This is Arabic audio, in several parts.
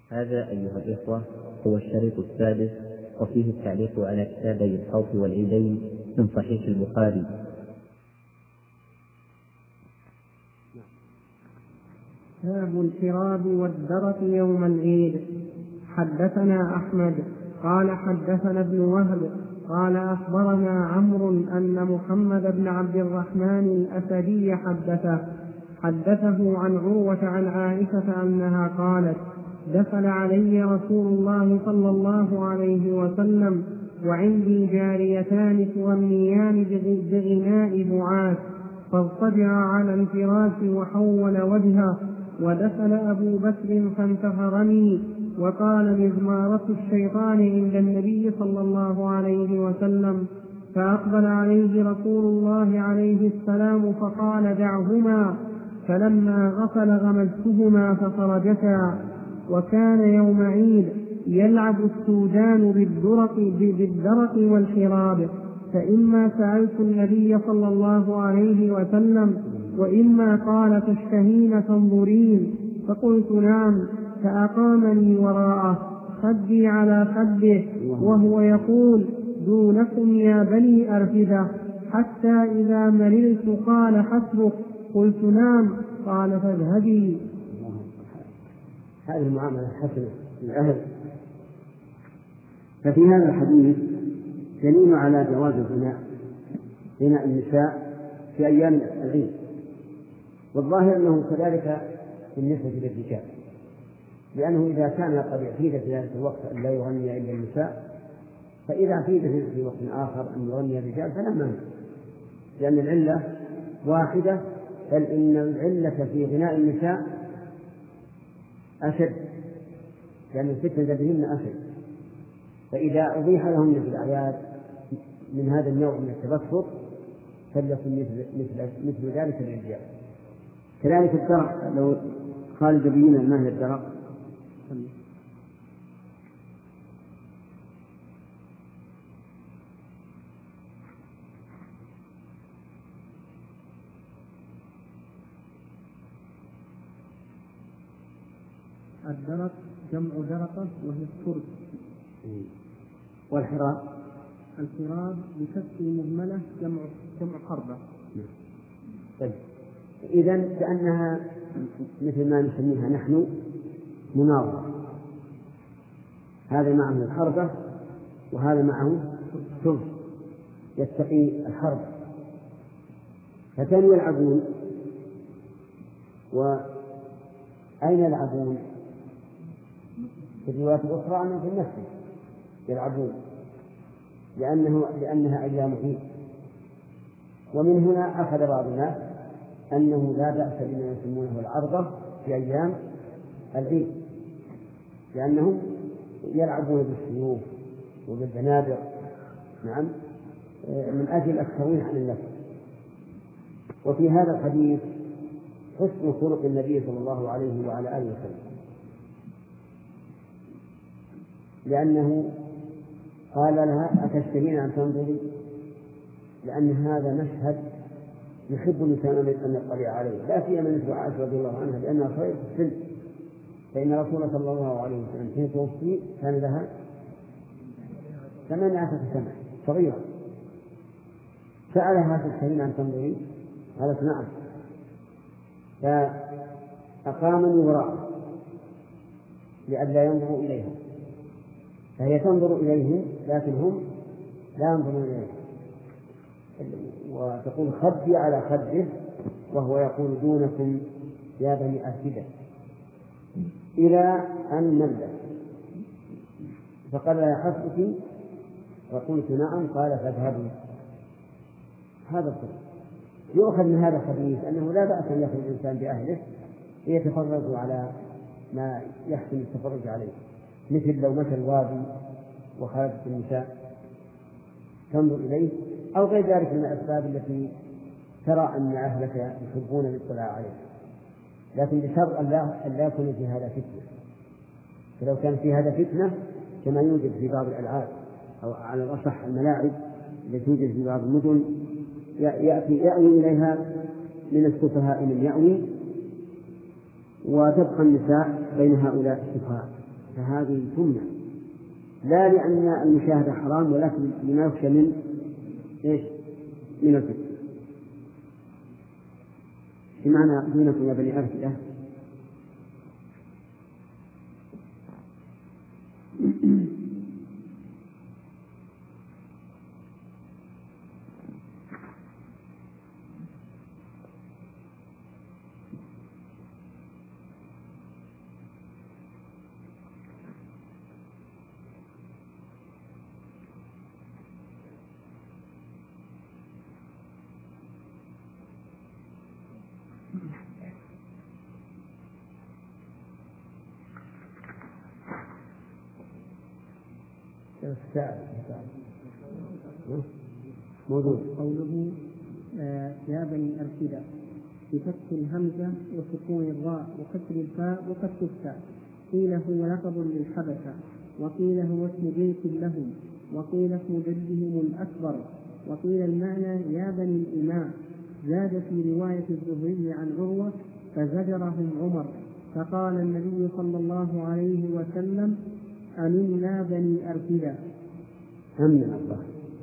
هذا أيها الإخوة هو الشريط السادس، وفيه التعليق على كتابي الحوض والعيدين من صحيح البخاري. باب الحراب والدرك يوم العيد. حدثنا أحمد قال حدثنا ابن وهب قال أخبرنا عمرو أن محمد بن عبد الرحمن الأسدي حدثه عن عروة عن عائشة أنها قالت: دخل علي رسول الله صلى الله عليه وسلم وعندي جاريتان تغنيان بغناء بعاث، فاضطجع على الفراش وحول وجهه، ودخل أبو بكر فانتهرني وقال: مزمارة الشيطان عند النبي صلى الله عليه وسلم. فأقبل عليه رسول الله عليه السلام فقال: دعهما، فلما غسل غمزتهما فخرجتا. وكان يوم عيد يلعب السودان بالدرق والحراب، فإما سألت النبي صلى الله عليه وسلم وإما قال: تشتهين تنظرين؟ فقلت: نعم. فأقامني وراءه خدي على خده وهو يقول: دونكم يا بني أرفدة، حتى إذا مللت قال: حسبك. قلت: نعم. قال: فاذهبي. هذه المعاملة حسنة للأهل. ففي هذا الحديث دليل على جواز غناء النساء في أيام العيد، والظاهر أنه كذلك بالنسبة للرجال، لأنه إذا كان قد اعتيد في ذلك الوقت أن لا يغني إلا النساء، فإذا اعتيد في وقت آخر أن يغني الرجال فلا مانع، لأن العلة واحدة، بل إن العلة في غناء النساء أشد، لأن الفتنة بهن أشد. فإذا أبيح لهن في الأعياد من هذا النوع من التبصر فليكن مثل ذلك للرجال. كذلك الدرق، لو خالد بينا ما هي الدرق؟ الدرق جمع درقة وهي الترك. والحراب بكسر مهملة جمع حربة. طيب، إذن كأنها مثل ما نسميها نحن مناظرة، هذا معه الحربة وهذا معه ترك يتقي الحرب، فكانوا يلعبون. وأين يلعبون؟ في الروايات الأخرى أنهم في المسجد يلعبون، لأنها أيام عيد. ومن هنا أخذ بعض الناس أنه لا بأس بما يسمونه العرضة في أيام العيد، لأنهم يلعبون بالسيوف وبالبنادق، نعم، من أجل الترويح عن النفس. وفي هذا الحديث حسن خلق النبي صلى الله عليه وعلى آله وسلم، لأنه قال لها: أتشتهين أن تنظري؟ لأن هذا مشهد يحب الإنسان أن يطلع عليه، لا سيما مثل عائشة رضي الله عنها، لأنها صغيرة في السن، فإن رسول صلى الله عليه وسلم حين توفي كان لها 18 سنة، صغيرة. سألها: تشتهين أن تنظري؟ قالت: نعم. فأقامني وراءه لئلا ينظروا إليها، فهي تنظر إليهم لكن هم لا ينظرون إليه، وتقول: خدي على خده وهو يقول: دونكم يا بني أرفدة، إلى أن ملت. فقال لها: حسبك؟ فقلت: نعم. قال: فاذهبي. هذا الصدق. يؤخذ من هذا الحديث أنه لا بأس أن يخرج الإنسان بأهله ليتفرج على ما يحسن التفرج عليه، مثل لو مشى الوادي وخرجت النساء تنظر إليه، أو غير ذلك من الأسباب التي ترى أن أهلك يحبون الاطلاع عليه، لكن بشرط أن لا يكون في هذا فتنة. فلو كان في هذا فتنة كما يوجد في بعض الألعاب، أو على الأصح الملاعب التي توجد في بعض المدن، يأوي إليها من السفهاء من يأوي، وتبقى النساء بين هؤلاء السفهاء فهذه تمنع، لا لأن المشاهدة حرام، ولكن لما يخشى من إيش؟ من الفتنة. بمعنى دونكم يا بني أرسلة موجود. قوله يا بني أرشدة بفتح الهمزة وسكون الراء وكسر الفاء وفتح التاء. قيل هو لقب للحبشة، وقيل هو اسم بيت لهم، وقيل اسم جدهم الأكبر، وقيل المعنى يا بني الإماء. زاد في رواية الزهري عن عروة فزجرهم عمر، فقال النبي صلى الله عليه وسلم أمنا بني أرشدة. أمنا الله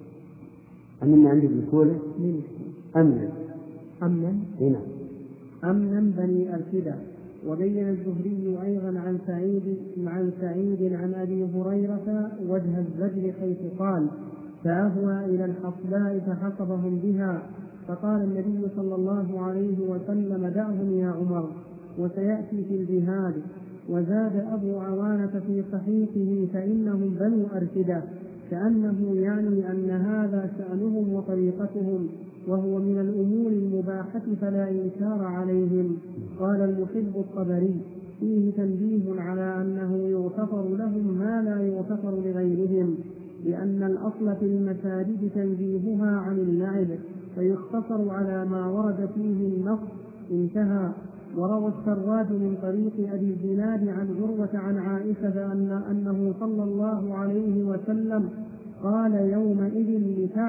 أمنا عندي بالكولة أمنا هنا أمنا بني أرشدة. وبين الزهري أيضا عن سعيد عن أبي هريرة وجه الزجر حيث قال فأهوى إلى الحصباء فحصبهم بها، فقال النبي صلى الله عليه وسلم دعهم يا عمر وسيأتي في الجهاد. وزاد أبو عوانة في صحيحه فإنهم بنو أرشدة، كأنه يعني أن هذا شأنهم وطريقتهم، وهو من الأمور المباحة فلا إنكار عليهم. قال المحب الطبري فيه تنبيه على أنه يغتفر لهم ما لا يغتفر لغيرهم، لأن الأصل في المساجد تنزيهها عن اللعب، فيختصر على ما ورد فيه النص. انتهى. وروى السراج من طريق أبي الزناد عن عروة عن عائشة أنه صلى الله عليه وسلم قال يومئذ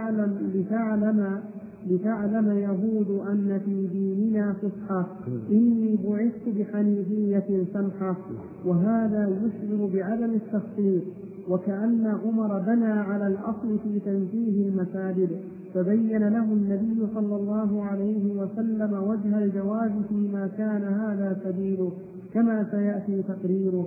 لتعلم يهود أن في ديننا فسحة، إني بعثت بحنيفية سمحة. وهذا يشعر بعدم التخصيص، وكأن عمر بنى على الأصل في تنزيه المساجد، فبين له النبي صلى الله عليه وسلم وجه الجواز فيما كان هذا سبيله، كما سيأتي تقريره.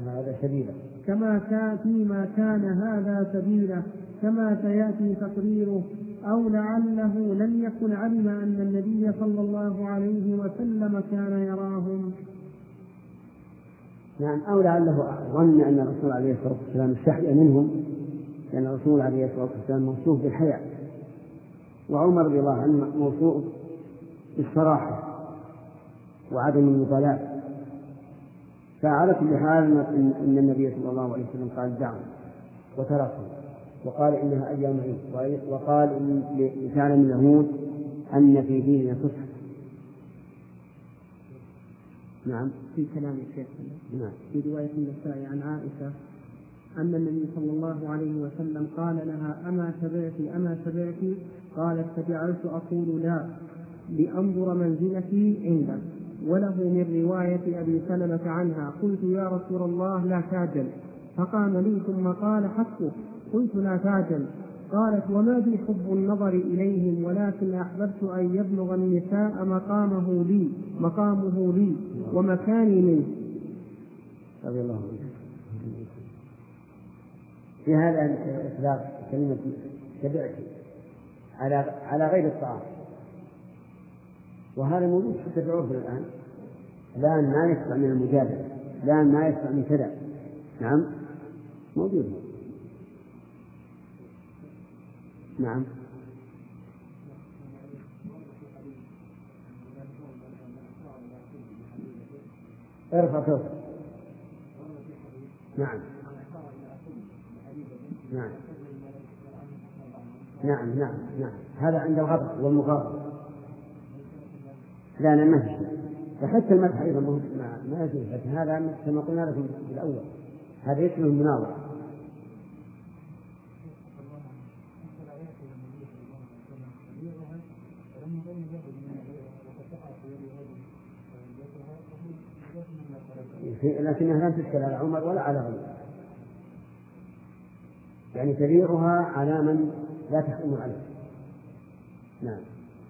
كما سيأتي تقريره. أو لعله لم يكن علم أن النبي صلى الله عليه وسلم كان يراهم. نعم، أو لعله ظن أن الرسول عليه الصلاة والسلام استحيا منهم، لأن الرسول عليه الصلاة والسلام موصوف بالحياء، وعمر رضي الله عنه موصوف بالصراحة وعدم المبالاة. فعلى كل حال إن النبي صلى الله عليه وسلم قال دعوا وتركوا، وقال إنها أيام عيد، وقال لتعلم اليهود أن في ديننا فسحة. نعم. في كلام الشيخ نعم. في رواية النسائي عن عائشة أن النبي صلى الله عليه وسلم قال لها أما تبعتي؟ قالت فجعلت أقول لا لأنظر منزلتي عندك. وله من رواية أبي سلمة عنها قلت يا رسول الله لا تعجل، فقام لي ثم قال حسبك، قلت لا تعجل. قالت وما بي حب النظر إليهم، ولكن أحببت أن يبلغ النساء مقامه لي ومكاني منه. رضي الله عنه. في هذا إطلاق كلمة تبعتي على غير الطعام، وهذا موجود حتى في عرفنا الآن. الآن ما يسمع من المجادلة، الآن ما يسمع من كذا. نعم موجود. نعم. ارفع صوتك. نعم نعم نعم نعم نعم، هذا عند الغضب والمغاضبة. لا ما في شيء. وحتى المدح أيضا ما يجوز، لكن هذا كما قلنا لكم في الأول هذا اسمه المناظرة. لكنها لم تشكل على عمر ولا على غيره، يعني تبيعها على من لا تحرم عليه. نعم.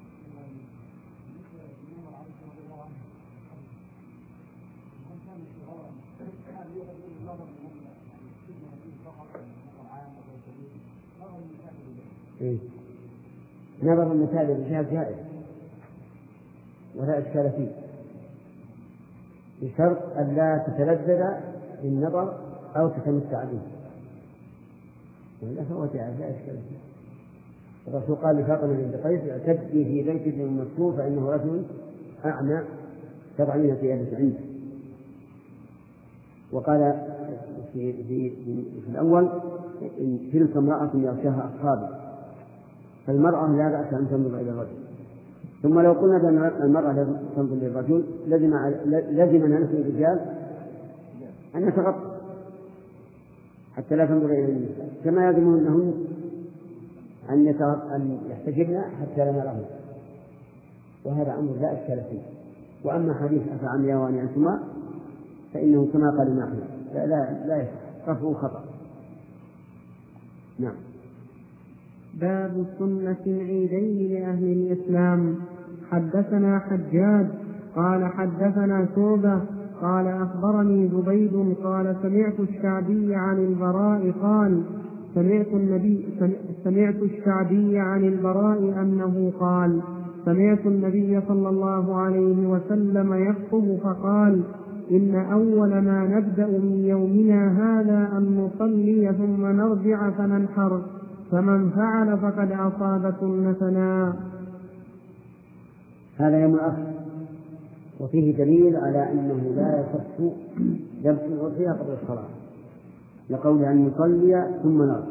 نظر المثال الرجال جائز ولا إشكال فيه، بشرط أن لا تتلذذ بالنظر أو تتمتع به، وإلا فهو جائز لا إشكال فيه. الرسول قال لفاطمة بنت قيس: اعتدي في بيت ابن مسعود فإنه رجل أعمى تضعين ثيابك عنده. وقال في الأول: تلك امرأة يغشاها أصحابي، فالمرأة لا بأس أن تنظر إلى الرجل. ثم لو قلنا بأن المرأة لا تنظر للرجل لزمنا نحن الرجال أن نتغطى حتى لا تنظر إلى النساء، كما يلزمهن أن يحتجبن حتى لا نرهن، وهذا أمر لا إشكال فيه. وأما حديث أفعمياء أنتما فإنه كما قال نحن لا رفعه خطأ. نعم. باب سنة العيدين لأهل الإسلام. حدثنا حجاج قال حدثنا شعبة قال أخبرني زبيد قال سمعت الشعبي عن البراء قال سمعت الشعبي عن البراء أنه قال: سمعت النبي صلى الله عليه وسلم يخطب فقال: إن أول ما نبدأ من يومنا هذا أن نصلي ثم نرجع فننحر، فمن فعل فقد أصاب سنتنا. هذا يوم الأصل، وفيه دليل على أنه لا يصح ذبح الأضحية قبل الصلاة، لقول أن نصلي ثم نرجع.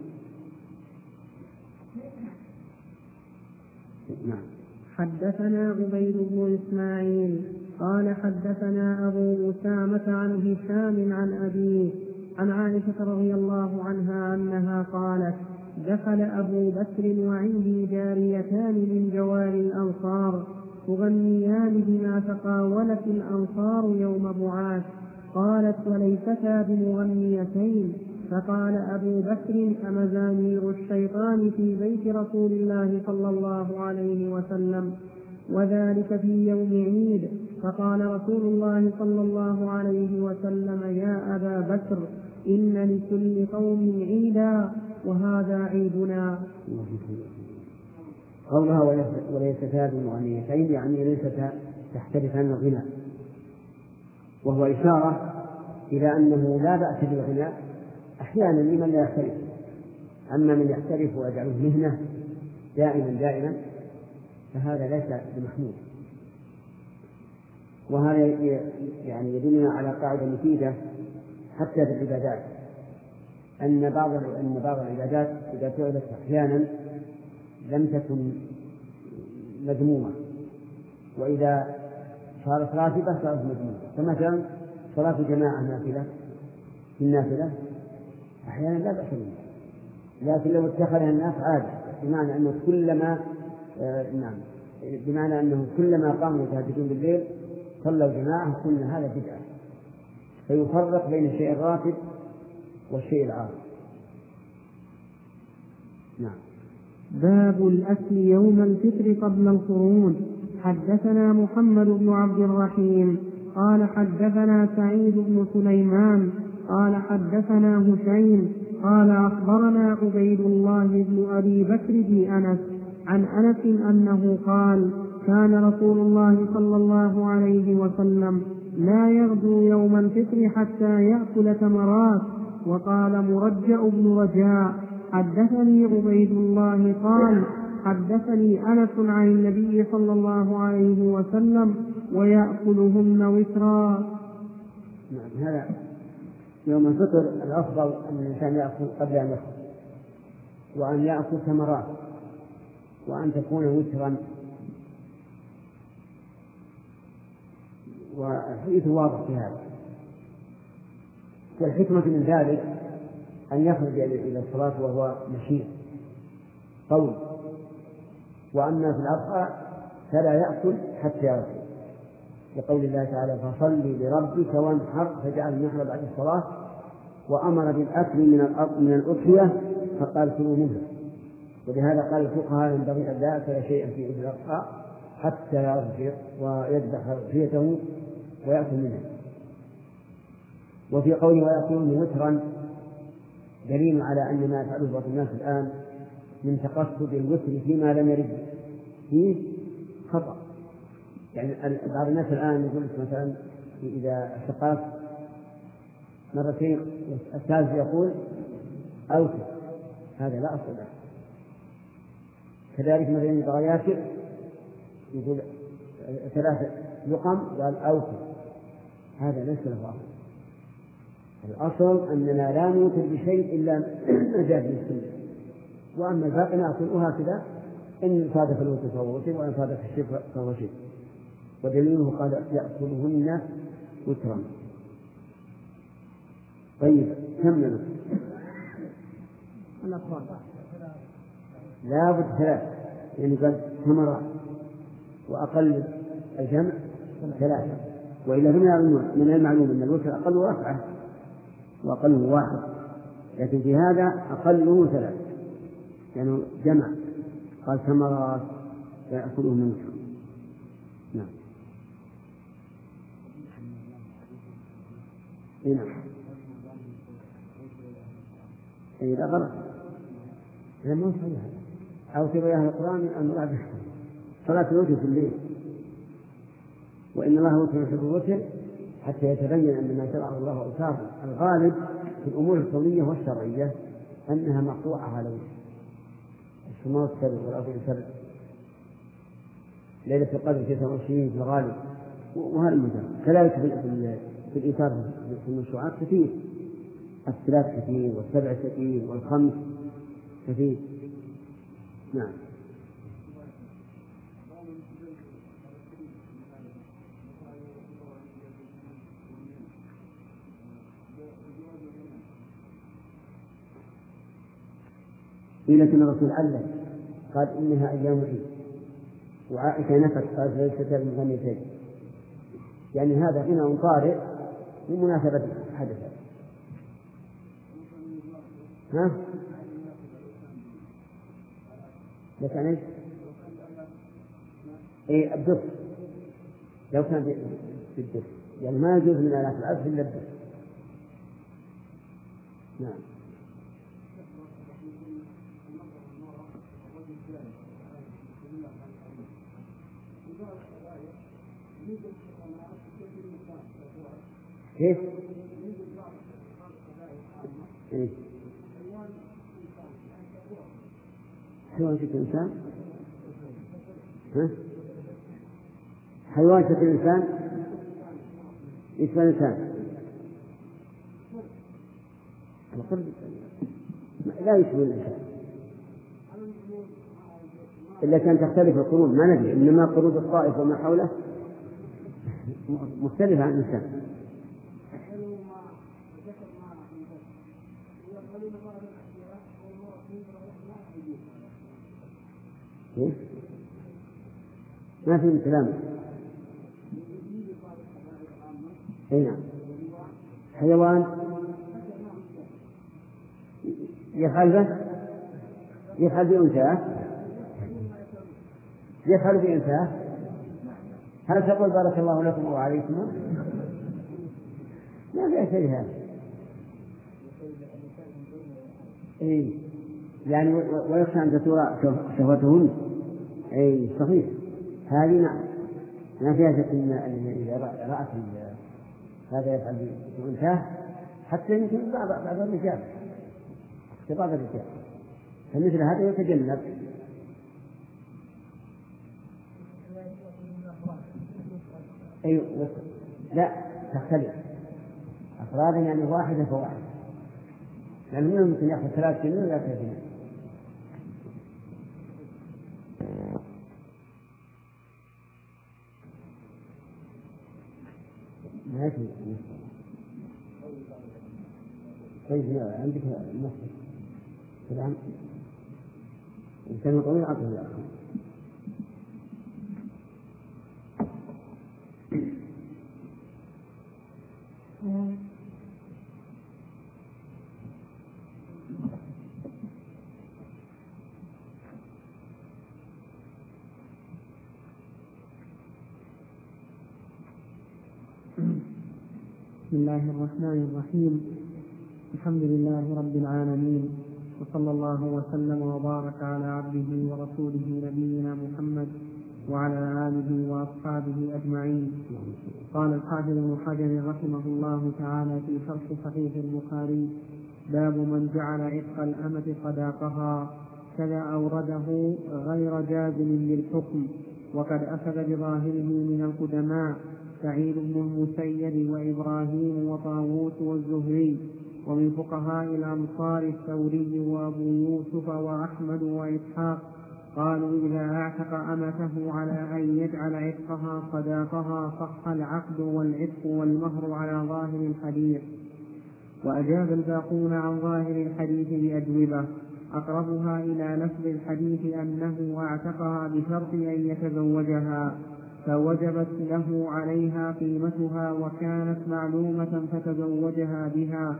نعم. حدثنا عبيد بن إسماعيل قال حدثنا أبو أسامة عن هشام عن أبيه عن عائشة رضي الله عنها أنها قالت: دخل أبو بكر وعندي جاريتان من جوار الأنصار تغنيان بما تقاولت الأنصار يوم بعاث. قالت: وليستا بمغنيتين. فقال أبو بكر: أمزامير الشيطان في بيت رسول الله صلى الله عليه وسلم، وذلك في يوم عيد. فقال رسول الله صلى الله عليه وسلم: يا أبا بكر، إن لكل قوم عيدا وهذا عيدنا. قولها وليستا بمغنيتين يعني ليستا تحترفان الغناء، وهو إشارة إلى أنه لا بأس بالغناء أحيانا لمن لا يحترف، أما من يحترف ويجعله مهنة دائما فهذا ليس بمحمود. وهذا يعني يدلنا على قاعدة مفيدة حتى في العبادات، أن بعض العبادات إذا فعلت أحيانا لم تكن مذمومة، وإذا صارت راتبة صارت مذمومة. فمثلا صلاة الجماعة نافلة في النافلة أحيانا لا بأس بها، لكن لو اتخذها الناس عادة، بمعنى أنه كلما قاموا يتهجدون بالليل صلوا جماعة، قلنا هذا بدعة، فيفرق بين الشيء الراتب والشيء العارض. نعم. باب الأكل يوم الفطر قبل الخروج. حدثنا محمد بن عبد الرحيم قال حدثنا سعيد بن سليمان قال حدثنا هشيم قال أخبرنا عبيد الله بن أبي بكر بن أنس عن أنس أنه قال: كان رسول الله صلى الله عليه وسلم لا يغدو يوم الفطر حتى يأكل تمرات. وقال مرجع بن رجاء: حدثني عبيد الله قال: حدثني أنس عن النبي صلى الله عليه وسلم ويأكلهن وترا. نعم. هذا يوم الفطر الأفضل أن الإنسان يأكل قبل أن يخرج، وأن يأكل تمرات، وأن تكون وترا. والحديث واضح في هذا. والحكمة من ذلك أن يخرج إلى الصلاة وهو نشيط قوي، وأما في الأضحى فلا يأكل حتى يرجع، لقول الله تعالى فصل لربك وانحر فجعل النحر بعد الصلاة، وأمر بالأكل من الأضحية فقال كلوا منها. ولهذا قال الفقهاء ينبغي أن لا يأكل شيئا في عيد الأضحى حتى يرجع ويذبح أضحيته ويأكل منها. وفي قوله ويأكلون وترا دليل على أن ما يفعله بعض الناس الآن من تقصد الوتر فيما لم يرد فيه خطأ. يعني بعض الناس الآن يقول مثلا إذا استقاس مرتين الثالث يقول أوتر، هذا لا أصل له. كذلك مثلا إذا ياكل يقول 3 لقم قال أوتر، هذا ليس له أصل. الأصل أننا لا نوتر بشيء إلا ما جاء في السنة، وأما الباقي نأكل هكذا، إن صادف الوتر فهو وتر وإن صادف الشرك فهو شرك. ودليله قال يأكلهن وترا. طيب كملوا. لا بد 3، يعني قال ثمرات وأقل الجمع 3، وإلا من المعلوم أن الوتر أقل رفعة وأقله 1، لكن في هذا أقله 3 يعني جمع، قال ثمرات ويأكله من وتر. نعم. نعم. لا غلط، إذا ما صحيح أو تبع أهل القرآن المراد صلاة الوتر في الليل، وإن الله وتر يحب الوتر حتى يتبين أن ما شرعه الله أوتاره. الغالب في الأمور الكونية والشرعية أنها مقطوعة على وجه السماء السبع والأرض السبع، ليلة القدر 29 في الغالب، وهذا المثال. كذلك في الإيثار في المشروعات كثير، 3 كثير و7 كثير و5 كثير. نعم. لكن الرسول علم قال إنها أيام عيد، وعائشة نفت قال ليست من غنيتين، يعني هذا غنى طارئ بمناسبة حدث. ها؟ لكن ايش؟ اي الدف، لو كان في الدف يعني ما يجوز من آلات العزف إلا الدف. نعم. كيف؟ إيه؟ حيوان شكل إنسان؟ ها؟ حيوان شكل إنسان يشبه الإنسان، لا يشبه الإنسان إلا كان تختلف القرود، ما ندري، إنما قرود الطائف وما حوله مختلفة عن الإنسان. ما في كلام. أي نعم. حيوان يفعل بأنثاه، هل تقول بارك الله لكم أو عليكم؟ ما في شيء هذا. إيه يعني ويخشى أن تثور شهوتهن. أي صحيح، هذه نعم ما فيها شك أن إذا رأت هذا يفعل بأنثاه حتى يمكن بعض الرجال اختلاط الرجال، فمثل هذا يتجنب. أيوة لا تختلف أفرادا، يعني واحدة فواحدة، لأن منهم يمكن يأخذ 3 جنين ولا 3 جنين. ما في. طيب عندك المسجد الآن إنسان طويل عقله يا أخي. بسم الله الرحمن الرحيم. الحمد لله رب العالمين، وصلى الله وسلم وبارك على عبده ورسوله نبينا محمد وعلى آله وأصحابه أجمعين. قال الحافظ ابن حجر رحمه الله تعالى في شرح صحيح البخاري: باب من جعل عتق الأمة صداقها، كذا أورده غير جازم للحكم، وقد أخذ بظاهره من القدماء سعيد بن المسيب وإبراهيم وطاووس والزهري، ومن فقهاء الأمصار الثوري وأبو يوسف وأحمد وإسحاق، قالوا إذا أعتق أمته على أن يجعل عتقها صداقها صح العقد والعتق والمهر على ظاهر الحديث. وأجاب الباقون عن ظاهر الحديث بأجوبة أقربها إلى لفظ الحديث أنه أعتقها بشرط أن يتزوجها، فوجبت له عليها قيمتها وكانت معلومة فتزوجها بها.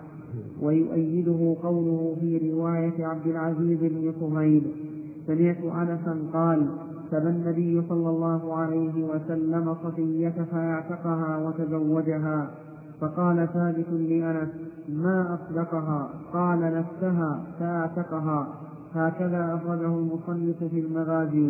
ويؤيده قوله في رواية عبد العزيز بن صهيب: سمعت أنسا قال: سبى النبي صلى الله عليه وسلم صفية فأعتقها وتزوجها، فقال ثابت لأنس: ما أصدقها؟ قال: نفسها فأعتقها. هكذا أخرجه المصنف في المغازي.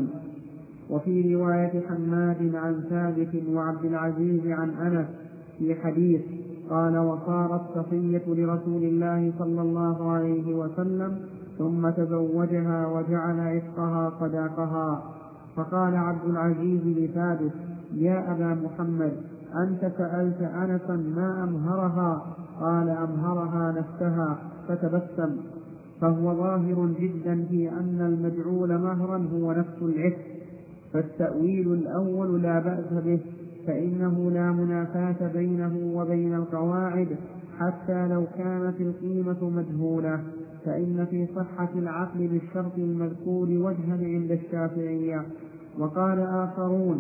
وفي رواية حماد عن ثابت وعبد العزيز عن أنس في حديث قال: وصارت صفية لرسول الله صلى الله عليه وسلم ثم تزوجها وجعل عتقها صداقها. فقال عبد العزيز لثابت: يا أبا محمد، أنت سألت أنسا ما أمهرها؟ قال: أمهرها نفسها. فتبسم. فهو ظاهر جدا في أن المجعول مهرا هو نفس العتق، فالتأويل الأول لا بأس به، فإنه لا منافاة بينه وبين القواعد حتى لو كانت القيمة مجهولة، فإن في صحة العقد بالشرط المذكور وجها عند الشافعية. وقال آخرون: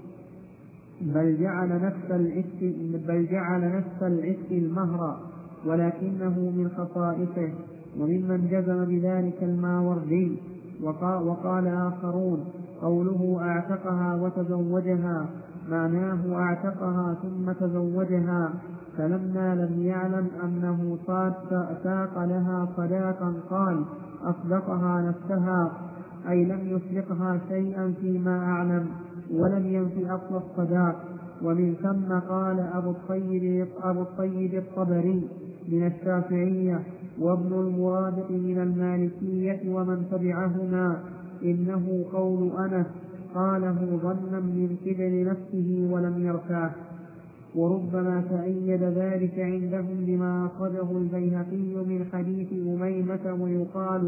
بل جعل نفس العتق المهر، ولكنه من خصائصه، وممن جزم بذلك الماوردي. وقال آخرون: قوله أعتقها وتزوجها معناه أعتقها ثم تزوجها، فلما لم يعلم أنه ساق لها صداقا قال: أصدقها نفسها، أي لم يسبقها شيئا فيما أعلم، ولم ينفي أصل الصداق. ومن ثم قال أبو الطيب الطبري من الشافعية وابن المرادق من المالكية ومن تبعهما: إنه قول أنس قاله ظنا من كبر نفسه ولم يرتاح. وربما تأيد ذلك عندهم بما أخرجه البيهقي من حديث أميمة ويقال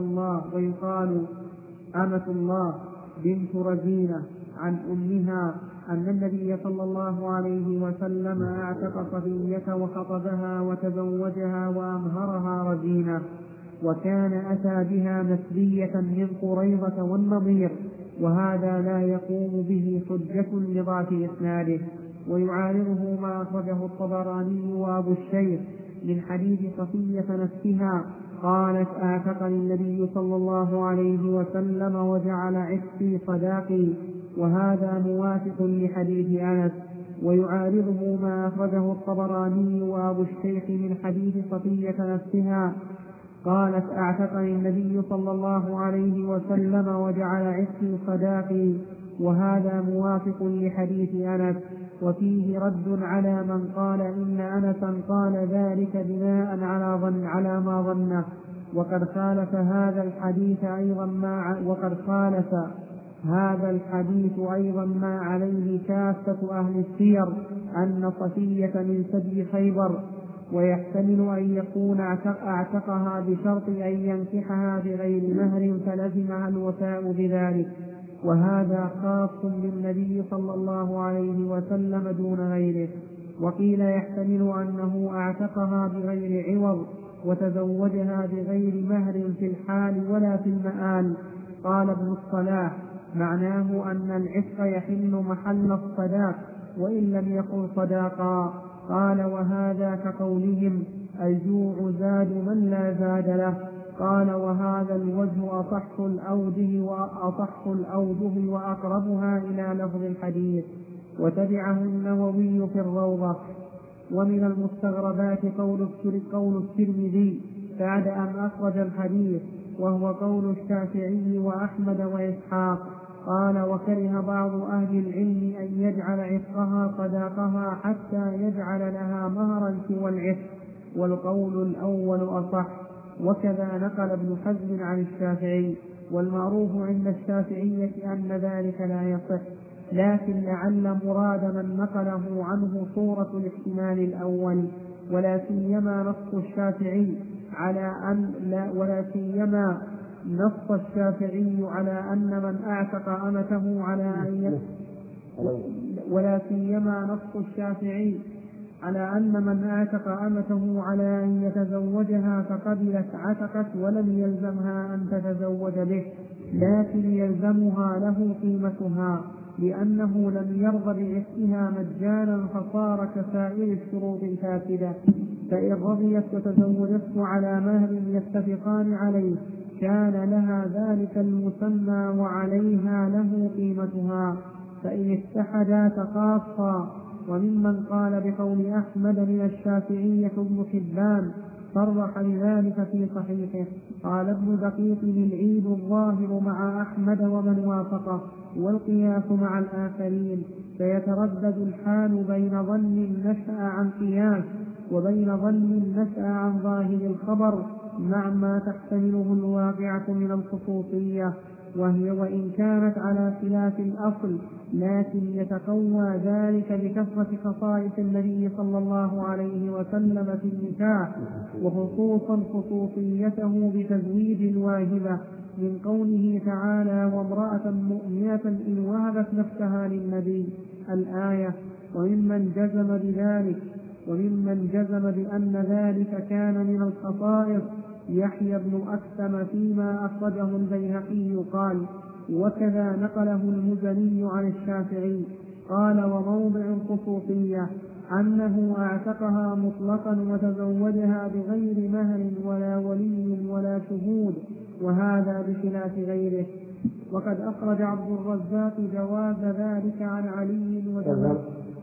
أمة الله بنت رزينة عن أمها أن النبي صلى الله عليه وسلم أعتق صفية وخطبها وتزوجها وأمهرها رزينة، وكان أتى بها مسلية من قريظة والنضير، وهذا لا يقوم به حجة لضعف إسناده. ويعارضه ما أخرجه الطبراني وأبو الشيخ من حديث صفية نفسها قالت: أعتقني النبي صلى الله عليه وسلم وجعل عتقي صداقي، وهذا موافق لحديث أنس. ويعارضه ما أخرجه الطبراني وأبو الشيخ من حديث صفية نفسها قالت: أعتقني النبي صلى الله عليه وسلم وجعل عتقي صداقي، وهذا موافق لحديث أنس. وفيه رد على من قال إن أنسا قال ذلك بناء على ما ظنه، وقد خالف هذا الحديث أيضا ما عليه كافة أهل السير أن صفية من سبي خيبر، ويحتمل أن يكون أعتقها بشرط أن ينكحها بغير مهر فلزمها الوفاء بذلك، وهذا خاص بالنبي صلى الله عليه وسلم دون غيره. وقيل يحتمل أنه أعتقها بغير عوض وتزوجها بغير مهر في الحال ولا في المآل. قال ابن الصلاح: معناه أن العتق يحل محل الصداق وإن لم يكن صداقا. قال: وهذا كقولهم: الجوع زاد من لا زاد له. قال: وهذا الوجه أصح الأوجه وأقربها إلى لفظ الحديث. وتبعه النووي في الروضة. ومن المستغربات قول الترمذي بعد أن أخرج الحديث، وهو قول الشافعي وأحمد وإسحاق. قال: وكره بعض أهل العلم أن يجعل عتقها صداقها حتى يجعل لها مهرا سوى العتق، والقول الأول أصح. وكذا نقل ابن حزم عن الشافعي، والمعروف عند الشافعية أن ذلك لا يصح، لكن لعل مراد من نقله عنه صورة الاحتمال الأول، ولا سيما نص الشافعي على أن من أعتق أمته على أن يتزوجها فقبلت عتقت ولم يلزمها أن تتزوج به، لكن يلزمها له قيمتها، لأنه لم يرض بعتقها مجانا فصار كسائر الشروط الفاسدة. فإن رضيت وتزوجته على مهر يتفقان عليه كان لها ذلك المسمى وعليها له قيمتها، فإن اتحدا تخاصا. وممن قال بقول أحمد من الشافعية ابن حبان صرح بذلك في صحيحه. قال ابن دقيق: العيد الظاهر مع أحمد ومن وافقه، والقياس مع الآخرين، فيتردد الحال بين ظن نشأ عن قياس وبين ظن نشأ عن ظاهر الخبر مع ما تحتمله الواقعة من الخصوصية، وهي وإن كانت على خلاف الأصل، لكن يتقوى ذلك بكثرة خصائص النبي صلى الله عليه وسلم في النكاح، وخصوصا خصوصيته بتزويج الواهبة، من قوله تعالى: وامرأة مؤمنة إن وهبت نفسها للنبي، الآية. وممن جزم بأن ذلك كان من الخصائص يحيى بن أكثم فيما أخرجه البيهقي قال: وكذا نقله المزني عن الشافعي قال: وموضع الخصوصية أنه أعتقها مطلقا وتزوجها بغير مهر ولا ولي ولا شهود، وهذا بخلاف غيره. وقد أخرج عبد الرزاق جواز ذلك عن علي وجواز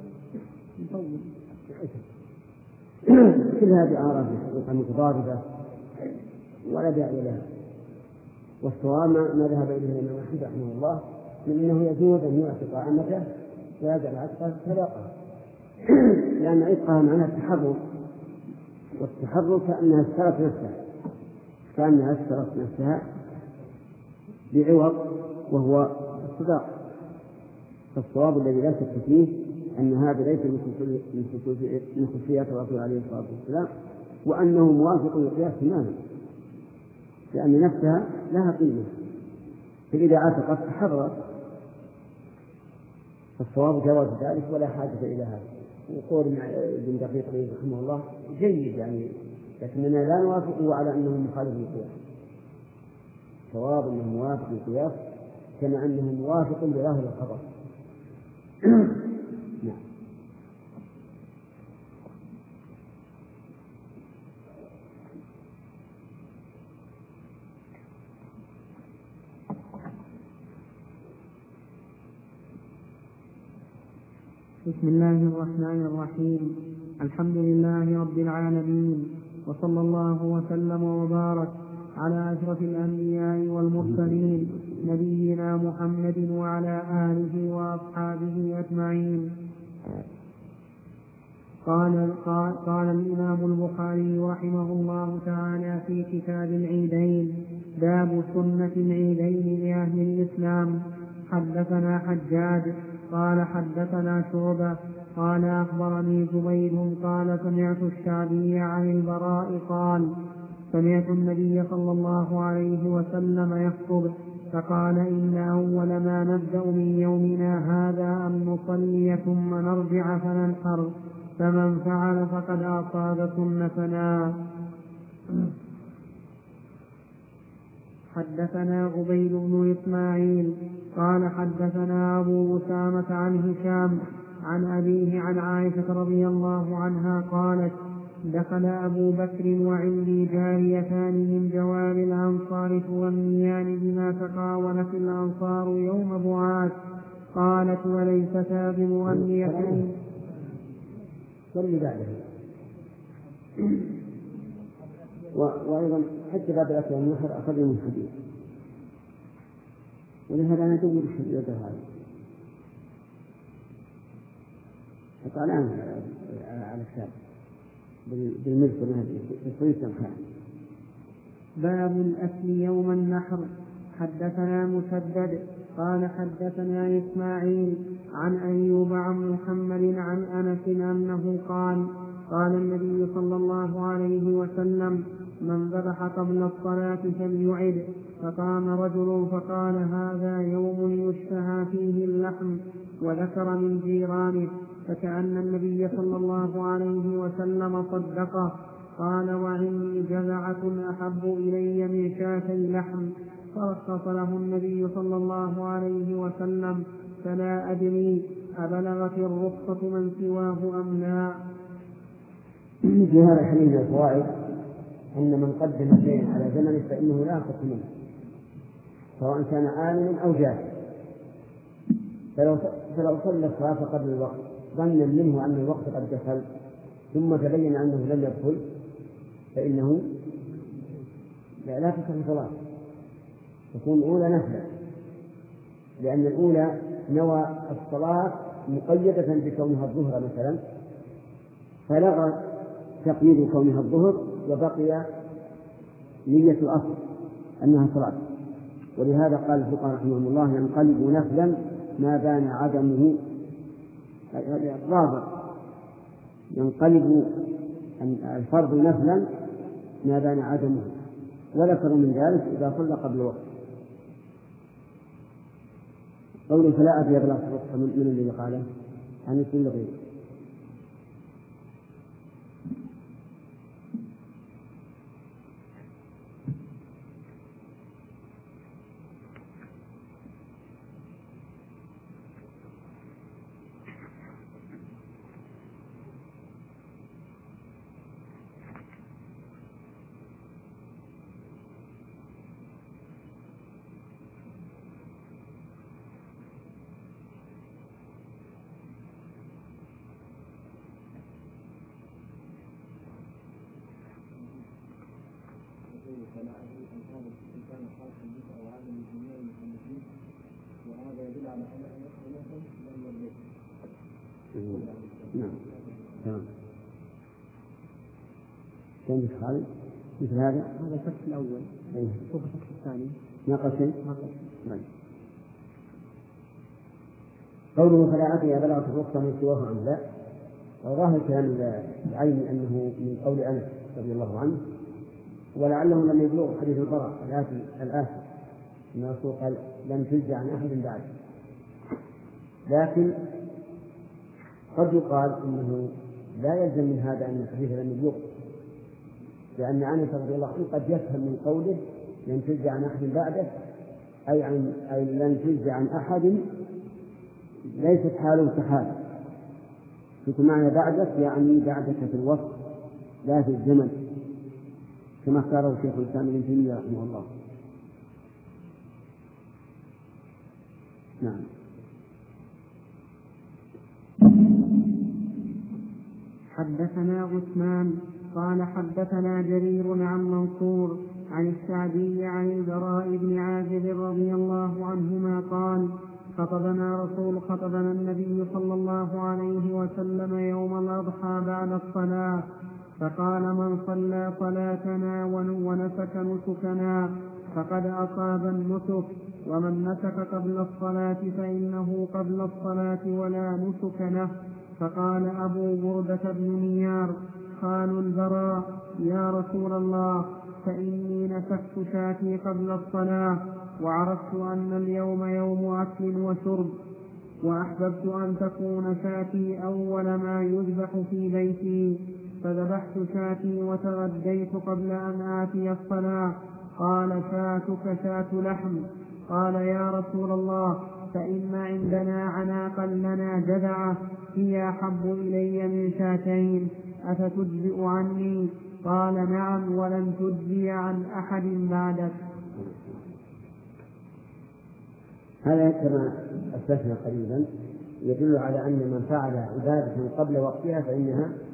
كل هذه أعراف متضاربة ولا داعي لها، والصواب ما ذهب إليه الإمام أحمد رحمه الله من أنه يجوز أن يعتق عمته ويجعل عتقها صداقة، لأن عتقها معناها التحرر، والتحرر كأنها اشترت نفسها بعوض وهو الصداقة. فالصواب الذي لا شك فيه أن هذا ليس من خصوصيات الرسول عليه الصلاة والسلام، وأنه موافق للقياس تماما، لأن نفسها لها قيمة، فإذا عتقت تحررت. فالصواب جواز ذلك ولا حاجة إلى هذا. وقول ابن دقيق رحمه الله جيد يعني، لكننا لا نوافقه على أنه مخالف للقياس. صواب أنه موافق للقياس كما أنه موافق لظاهر الخبر. نعم. بسم الله الرحمن الرحيم. الحمد لله رب العالمين، وصلى الله وسلم وبارك على أشرف الأنبياء والمرسلين نبينا محمد وعلى آله وأصحابه أجمعين. قال الإمام البخاري رحمه الله تعالى في كتاب العيدين: باب سنة العيدين لأهل الإسلام. حدثنا حجاج قال حدثنا شعبة قال أخبرني زبيد قال سمعت الشعبي عن البراء قال: سمعت النبي صلى الله عليه وسلم يخطب فقال: إن أول ما نبدأ من يومنا هذا أن نصلي ثم نرجع فننحر، فمن فعل فقد أصاب سنتنا. حدثنا عبيد بن إسماعيل قال حدثنا أبو أسامة عن هشام عن أبيه عن عائشة رضي الله عنها قالت: دخل أبو بكر وعندي جاريتان من جوار الأنصار تغنيان بما تقاولت الأنصار يوم بعاث. قالت: وليستا بمغنيتين. واللي بعده. وأيضا حتى بعد الأكل والنحر أخذ من الحديث، ولهذا أنا أدور الحديث هذا فطالعنا على الكتاب بالمثل بالصيص. باب الأكل يوم النحر. حدثنا مسدد قال حدثنا إسماعيل عن أيوب عن محمد عن أنس أنه قال قال النبي صلى الله عليه وسلم من ذبح قبل الصلاة فليعد. فقام رجل فقال هذا يوم يشتهى فيه اللحم، وذكر من جيرانه، فكأن النبي صلى الله عليه وسلم صدقه. قال وعندي جذعة أحب إلي من شاتي لحم، فرخص له النبي صلى الله عليه وسلم، فلا أدري أبلغت الرخصة من سواه أم لا. في هذا الحديث من الفوائد أن من قدم شيئا على زمنه فإنه لا يأخذ منه، سواء كان عالما أو جاهلا. فلو صلى الصلاة قبل الوقت ظنا منه أن الوقت قد دخل ثم تبين أنه لم يدخل فإنه لا تصح صلاة، تكون الأولى نفلا، لأن الأولى نوى الصلاة مقيدة بكونها الظهر مثلا، فلغى تقييد كونها الظهر وبقي نية الأصل أنها صلاة. ولهذا قال الفقهاء رحمهم الله ينقلب نفلا ما بان عدمه، الرابع ينقلب الفرض نفلا ما بان عدمه، وذكروا من ذلك إذا صلى قبل الوقت. قوله فلا أدري أبلغ الرخصة من الذي قاله عن كل غير. نعم تمام. كم خالد مثل هذا الفتح الأول شوف الفتح الثاني ناقص شيء. قوله فلا أدري بلغت الرخصة من سواه أم لا، وظاهر كلام العين أنه من قول أنس رضي الله عنه، ولعله لم يبلغ حديث البراء الآتي أن الرسول قال لم تجزع عن أحد بعد. لكن قد يقال إنه لا يلزم من هذا أن الحديث لم يبلغ، لأن أنس رضي الله عنه قد يفهم من قوله لن تجزع عن أحد بعده أي لن تجزع عن أحد ليست حاله كحاله، في معنى بعدك يعني بعدك في الوقت لا في الزمن، كما اختاره شيخ الإسلام ابن تيمية رحمه الله. نعم. حدثنا عثمان قال حدثنا جرير عن منصور عن الشعبي عن البراء بن عازب رضي الله عنهما قال خطبنا النبي صلى الله عليه وسلم يوم الأضحى بعد الصلاة، فقال من صلى صلاتنا ونسك نسكنا فقد أصاب النسك، ومن نسك قبل الصلاة فإنه قبل الصلاة ولا نسك له. فقال أبو بردة بن نيار خال البراء يا رسول الله فإني نسكت شاتي قبل الصلاة، وعرفت أن اليوم يوم أكل وشرب، وأحببت أن تكون شاتي أول ما يذبح في بيتي، فذبحت شاتي وتغديت قبل أن آتي الصلاة. قال شاتك شاة لحم. قال يا رسول الله فإن عندنا عناقا لنا جذعة هي أحب إلي من شاتين، أفتجزئ عني؟ قال نعم ولن تجزي عن أحد بعدك. هذا كما أسلفنا قريبا يدل على أن من فعل عبادة قبل وقتها فإنها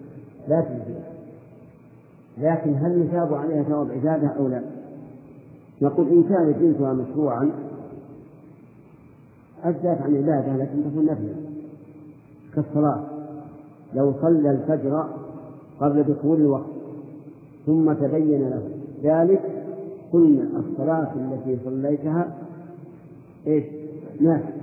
لا تجزئ، لكن هل يثاب عليها ثواب عبادة أو لا؟ نقول إن كان جنسها مشروعا أجزأت عن عبادة لكن تكون نفلا، كالصلاة لو صلى الفجر قبل دخول الوقت ثم تبين له ذلك قلنا الصلاة التي صليتها نافلة،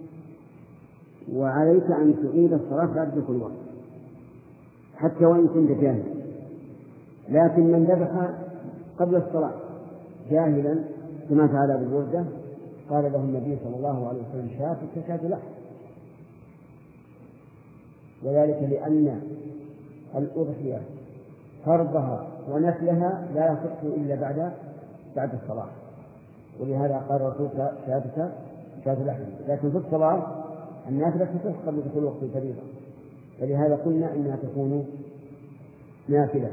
وعليك أن تعيد الصلاة بعد دخول الوقت حتى وإن كنت جاهلا. لكن من ذبح قبل الصلاة جاهلا كما فعل أبو بردة قال له النبي صلى الله عليه وسلم شاة كشاة لحم، وذلك لأن الأضحية فرضها ونفلها لا يصح إلا بعد الصلاة، ولهذا قال الرسول شاة لحم. لكن في الصلاة النافلة تصح قبل دخول وقت الفريضة، فلهذا قلنا إنها تكون نافلة،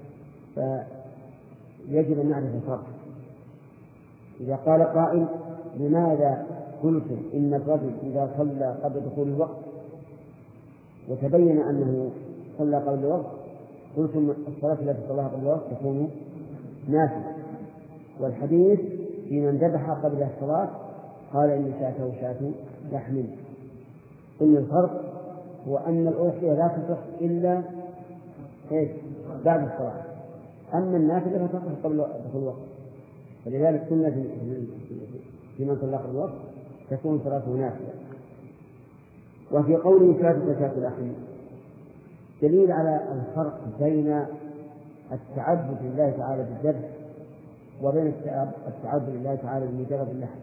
فيجب أن نعرف الفرق. إذا قال قائل لماذا قلتم إن الرجل إذا صلى قبل دخول الوقت وتبين أنه صلى قبل الوقت قلتم الصلاة التي صلاها قبل الوقت تكون نافلة، والحديث في من ذبح قبل الصلاة قال إن شاته شاة لحم. إن الفرق هو أن الأضحية لا تصح إلا بعد الصلاة، أما النافلة فتصح قبل دخول الوقت، فلذلك كنا في من صلى قبل الوقت تكون صلاته نافلة. وفي قوله شاة كشاة لحم دليل على الفرق بين التعبد لله تعالى بالذبح وبين التعبد لله تعالى بمجرد اللحم،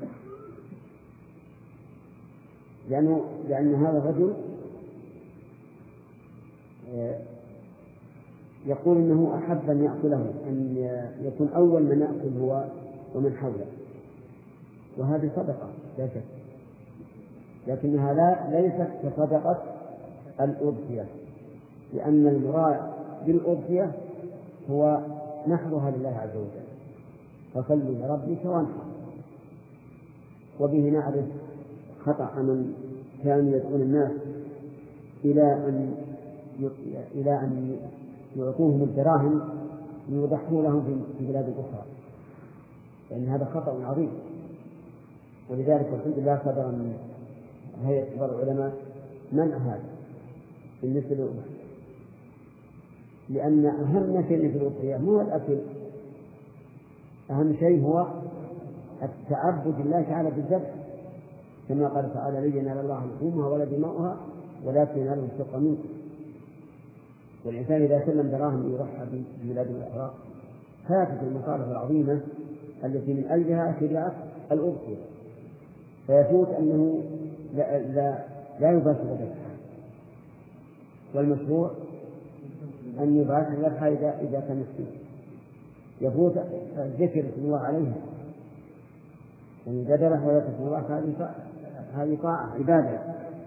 لأن هذا الرجل يقول إنه أحب أن يأكله، أن يكون أول من يأكل هو ومن حوله، وهذه صدقة لا شك، لكنها ليست كصدقة الأضحية، لأن المراد بالأضحية هو نحرها لله عز وجل، فصل لربك وانحر. وبه نعرف خطأ من كانوا يدعون الناس إلى أن يعطوهم الدراهم ليضحوا لهم في بلاد أخرى، لأن هذا خطأ عظيم. ولذلك الحمد لله صدر من هيئة كبار العلماء منع هذا بالنسبة للأضحية، لأن أهم شيء في الأضحية مو الأكل، أهم شيء هو التعبد لله تعالى بالذبح، كما قال تعالى لن ينال الله لحومها ولا دماؤها ولكن يناله التقوى منكم. والإنسان إذا سلم دراهم يضحى في بلاد الأخرى فاتت المصالح العظيمة التي من أجلها شريعة الأضحية، فيفوت أنه لا يباشر الذبح، والمشروع أن يباشر الذبح إذا كان مسلما، يفوت الذكر اسم الله عليها، يعني إذا ذبح ولا اسم الله هذه طاعة عبادة.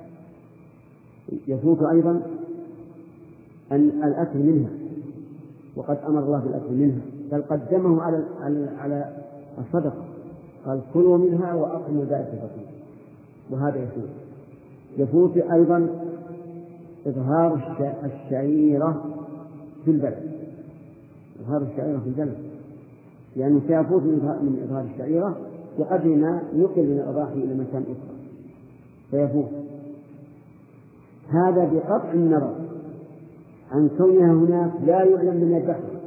يفوت أيضا أن الأكل منها، وقد أمر الله بالأكل منها، بل قدمه على الصدقة، قال كلوا منها وأطعموا ذلك الفقير، وهذا يفوت أيضا إظهار الشعيرة في البلد، إظهار الشعيرة في البلد، لأنه سيفوت من إظهار الشعيرة بقدر ما يقل من الأضاحي إلى مكان أخرى فيفوت. هذا بقطع النظر عن كونها هناك لا يعلم من يذبحها،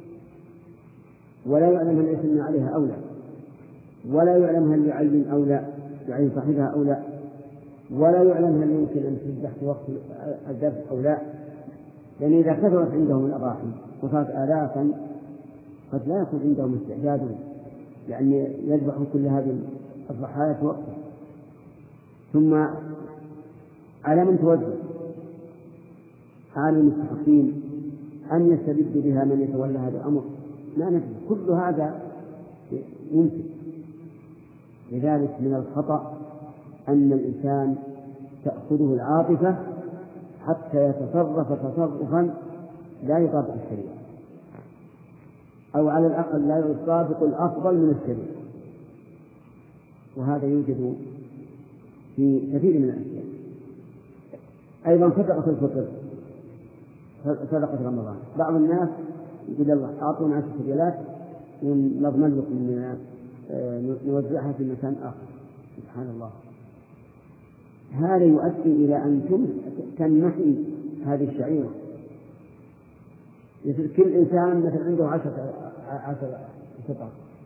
ولا يعلم هل يسمى عليها أو لا، ولا يعلم هل يعين أو لا، يعين صاحبها أو لا، ولا يعلم هل يمكن أن تذبح في وقت الذبح أو لا، لأن إذا كثرت عندهم الأضاحي وصارت آلافا قد لا يكون عندهم استعداد لأن يذبحوا كل هذه الضحايا في وقته. ثم على من توجه على المستحقين أن يستبد بها من يتولى هذا الأمر، لا ندري، كل هذا يمكن. لذلك من الخطأ أن الإنسان تأخذه العاطفة حتى يتصرف تصرفا لا يطابق الشريعة، أو على الأقل لا يطابق الأفضل من الشريعة، وهذا يوجد في كثير من الأشياء. أيضا صدقة الفطر صدقة رمضان. بعض الناس يقول الله أعطونا 10 ريالات ونضمن لكم أننا نوزعها في مكان آخر. سبحان الله، هذا يؤدي إلى أن تنمحي هذه الشعيرة. يصير كل إنسان مثل عنده 10 قطع،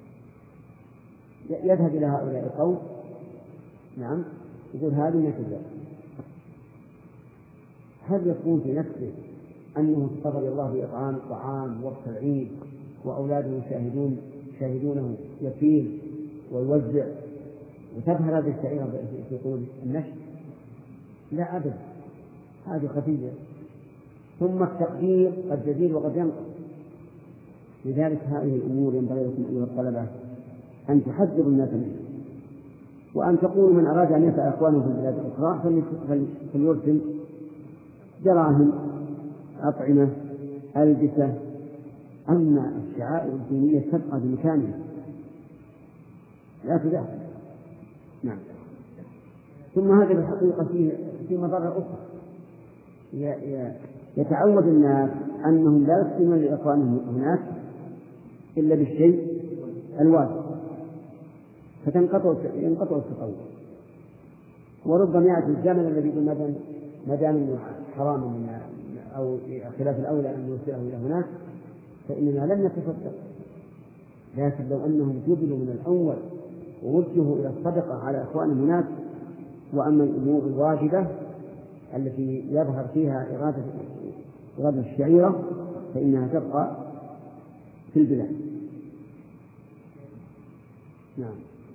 يذهب إلى هؤلاء القوم، نعم، يقول هذه مثل. هل يكون في نفسه أنه تفضل الله بإطعام الطعام وقت العيد وأولاده يشاهدونه يكيل ويوزع وتظهر هذه الشعيرة في قلوب النشء؟ لا أبدا، هذه خفية. ثم التقدير قد يزيد وقد ينقص. لذلك هذه الأمور ينبغي لكم أيها الطلبة أن تحذروا الناس منها، وأن تقولوا من أراد أن يسأل إخوانه في البلاد الأخرى فليرسل دراهم، أطعمة، ألبسة. أما الشعائر الدينية تبقى بمكانها لا تدخل. نعم. ثم هذا بالحقيقة في مضرة أخرى. يتعود الناس أنهم لا يسلمون لإخوانهم هناك إلا بالشيء الواجب، ينقطع التطوع. وربما يأتي الزمن الذي يقول ما دام حرام أو خلاف الأولى أن نرسله إلى هناك فإننا لن نتصدق. لكن لو أنهم جبلوا من الأول ووجهوا إلى الصدقة على إخوانهم هناك. وأما الأمور الواجبة التي يظهر فيها إرادة الشعيرة فإنها تبقى في البلاد. نعم.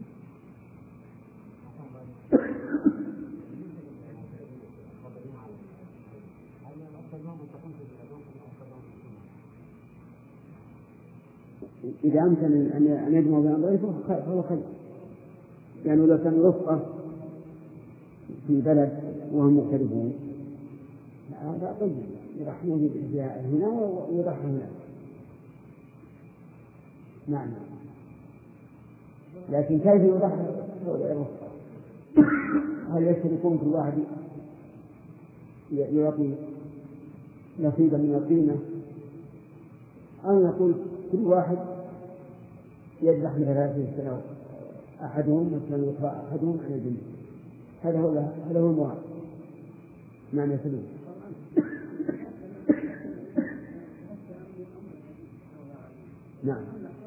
إذا أمكن أن يجمع بين ضيفه فهو خير، يعني لو كان رفقة في بلد وهم مغتربون هذا طيب، يرحمون هنا ويرحمون هنا. نعم. لكن كيف يرحم الرفقة؟ هل يشتركون كل واحد يعطي نصيبا من القيمة، أو يقول كل واحد يذبح مثل هذه السنة أحدهم مثلا يقرأ أحدهم عن الجنة؟ هذا هو المراد. معنى سلوك. نعم.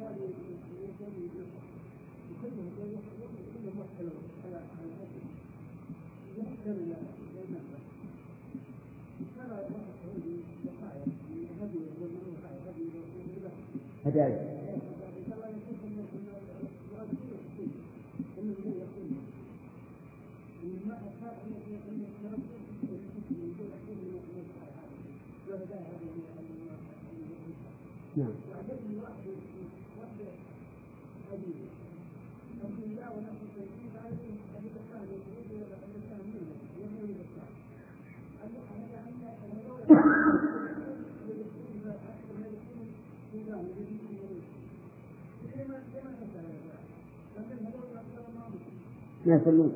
هدايا. نعم. لا يصلون.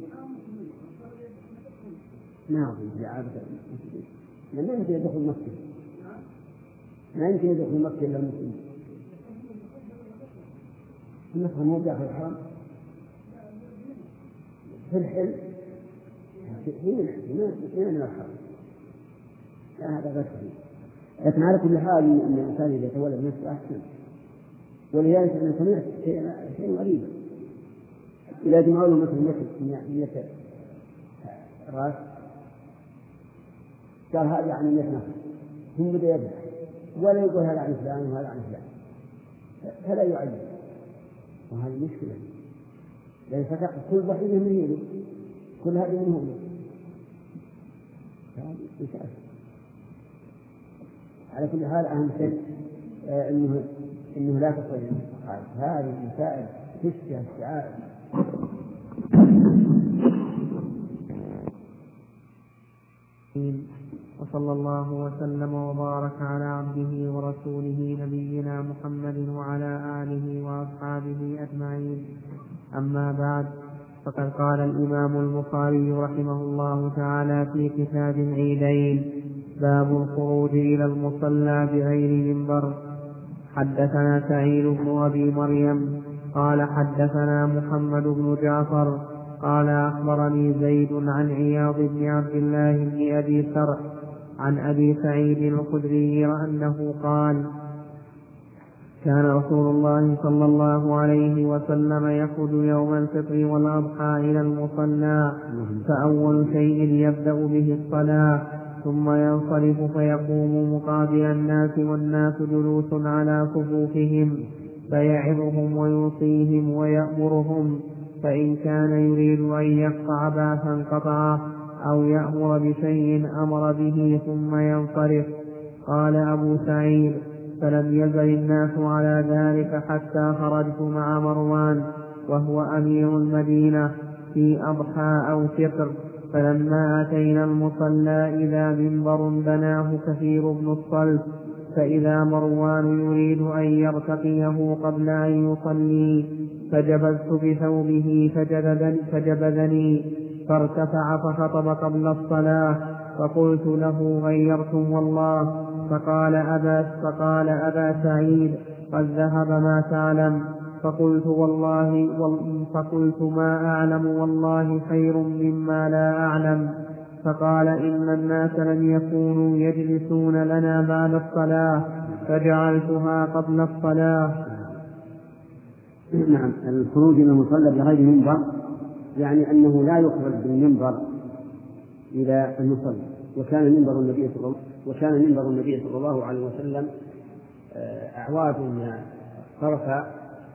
نعم. ما يمكن يدخل مكة، ما يمكن يدخل مكة إلا المسلمين. مكة مو داخل الحرم، في الحل من الحرم. لا هذا غير صحيح. لكن على كل حال أن الإنسان إذا تولى بنفسه أحسن. ولذلك أنا سمعت شيء غريب، إذا جمعوا له مثل 100 رأس قال هذا عن 100 نفر، ثم بدأ يذبح ولا يقول هذا عن فلان وهذا عن فلان، فلا يعين. وهذه مشكلة، لأن فتق كل ضحية من هيله، كل هذه من هيله. على كل حال أهم شيء إنه لا تصل هذه المسائل تشبه الشعائر. وصلى الله وسلم وبارك على عبده ورسوله نبينا محمد وعلى آله وأصحابه أجمعين. أما بعد، فقد قال الإمام البخاري رحمه الله تعالى في كتاب العيدين: باب الخروج إلى المصلى بغير منبر. حدثنا سعيد بن أبي مريم قال حدثنا محمد بن جعفر قال أخبرني زيد عن عياض بن عبد الله بن أبي سرح عن أبي سعيد الخدري أنه قال كان رسول الله صلى الله عليه وسلم يخرج يوم الفطر والأضحى إلى المصلى، فأول شيء يبدأ به الصلاة، ثم ينصرف فيقوم مقابل الناس والناس جلوس على صفوفهم، فيعظهم ويوصيهم ويأمرهم، فإن كان يريد أن يقطع بعثا قطعه أو يأمر بشيء أمر به ثم ينصرف. قال أبو سعيد: فلم يزل الناس على ذلك حتى خرجت مع مروان وهو أمير المدينة في أضحى أو فطر، فلما أتينا المصلى إذا منبر بناه كثير بن الصلب، فإذا مروان يريد أن يرتقيه قبل أن يصلي، فجبزت بثوبه فجبذني فارتفع فخطب قبل الصلاة، فقلت له: غيرتم والله. فقال أبا سعيد: قد ذهب ما تعلم. فقلت ما أعلم والله خير مما لا أعلم. فقال: إن الناس لم يكونوا يجلسون لنا بعد الصلاة فجعلتها قبل الصلاة. نعم. الخروج من المصلى بغير منبر يعني أنه لا يخرج بالمنبر إلى المصلى. وكان منبر النبي صلى الله عليه وسلم أعواد طرف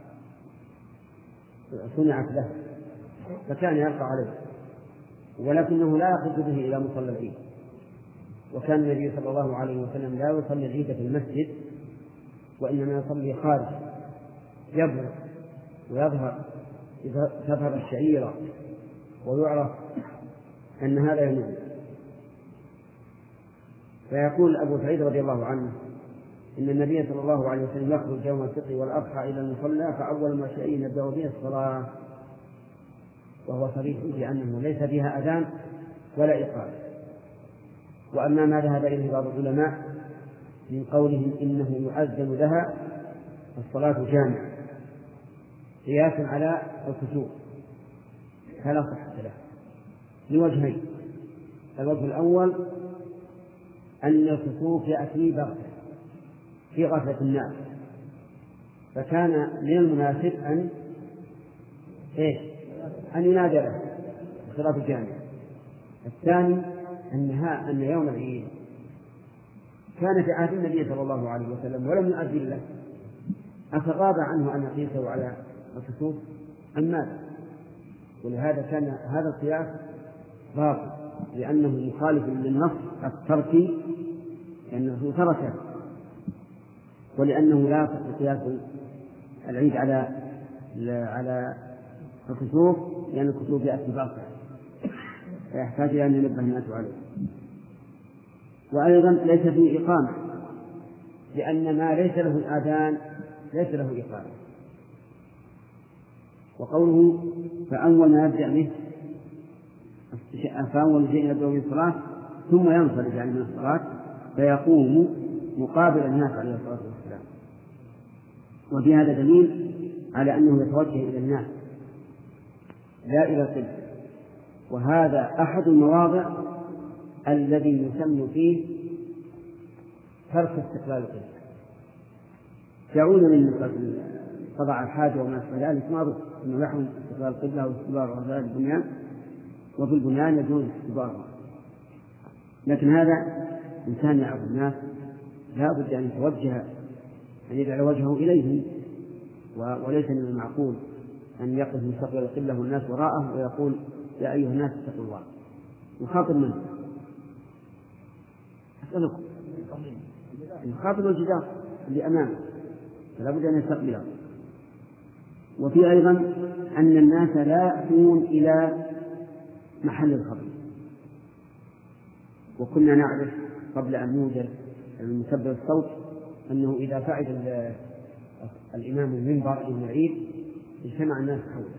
صنعت له، فكان يرفع عليه، ولكنه لا يخرج به إلى مصلى العيد. وكان النبي صلى الله عليه وسلم لا يصلي العيد في المسجد، وإنما يصلي خارج يبرق تظهر الشعيرة ويعرف أن هذا يوم العيد. فيقول أبو سعيد رضي الله عنه: إن النبي صلى الله عليه وسلم يخرج يوم الفطر والأضحى إلى المصلى، فأول ما شيء يبدأ به الصلاة، وهو صريح في أنه ليس فيها أذان ولا إقامة. وأما ما ذهب إليه بعض العلماء من قولهم إنه يؤذن لها الصلاة جامعة قياسا على الكسوف، فلا صحة له لوجهين: الوجه الأول أن الكسوف يأتي بغتة في غفلة الناس، فكان من المناسب أن ينادى له الصلاة الجامعة. الثاني أن يوم العيد كان في عهد النبي صلى الله عليه وسلم ولم يؤذن له، أفغاب عنه أن يقيسه على الكسوف أم ماذا؟ ولهذا كان هذا القياس باطل، لأنه مخالف للنص التركي، لأنه تركه، ولأنه لا يصح قياس العيد على الكسوف، لأن الكسوف يأتي باطل فيحتاج إلى أن ينبه الناس عليه. وأيضا ليس فيه إقامة، لأن ما ليس له آذان ليس له إقامة. وقوله فأول ما يبدأ به فأول شيء يبدأ به الصلاة ثم ينصرف يعني من الصلاة، فيقوم مقابل الناس عليه الصلاة والسلام. وفي هذا دليل على أنه يتوجه إلى الناس لا إلى القبلة، وهذا أحد المواضع الذي يسمى فيه ترك استقبال القبلة. يعود من قضاء الحاجة وما أشبه ذلك معروف أنه يحرم استقبال القبلة أو استقبال غير البنيان، وفي البنيان يجوز استقبالها. لكن هذا إنسان يعرف الناس لا بد أن يتوجه أن يجعل وجهه إليهم، وليس من المعقول أن يقف مستقبل القبلة والناس وراءه ويقول: يا أيها الناس اتقوا الله. يخاطب من؟ أسألكم، يخاطب الجدار اللي أمامه، فلا بد أن يستقبله. وفي أيضا أن الناس لا يأتون إلى محل الخطيب، وكنا نعرف قبل أن يوجد المسبب الصوت أنه إذا فعل الإمام المنبر يوم العيد اجتمع الناس حوله.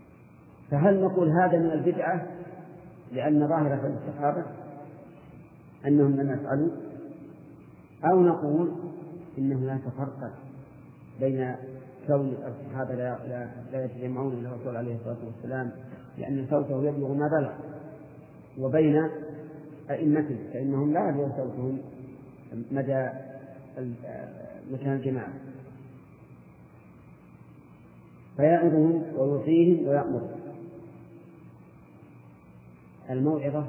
فهل نقول هذا من البدعة لأن ظاهرة الصحابة؟ أنهم لم يفعلوا، أو نقول إن هناك فرقا بين كون الصحابة لا يتجمعون إلى الرسول عليه الصلاة والسلام لأن صوته يبلغ ما بلغ، وبين أئمتهم فإنهم لا يبلغ صوتهم مدى مكان الجماعة، فيعظهم ويوصيهم ويأمرهم. الموعظة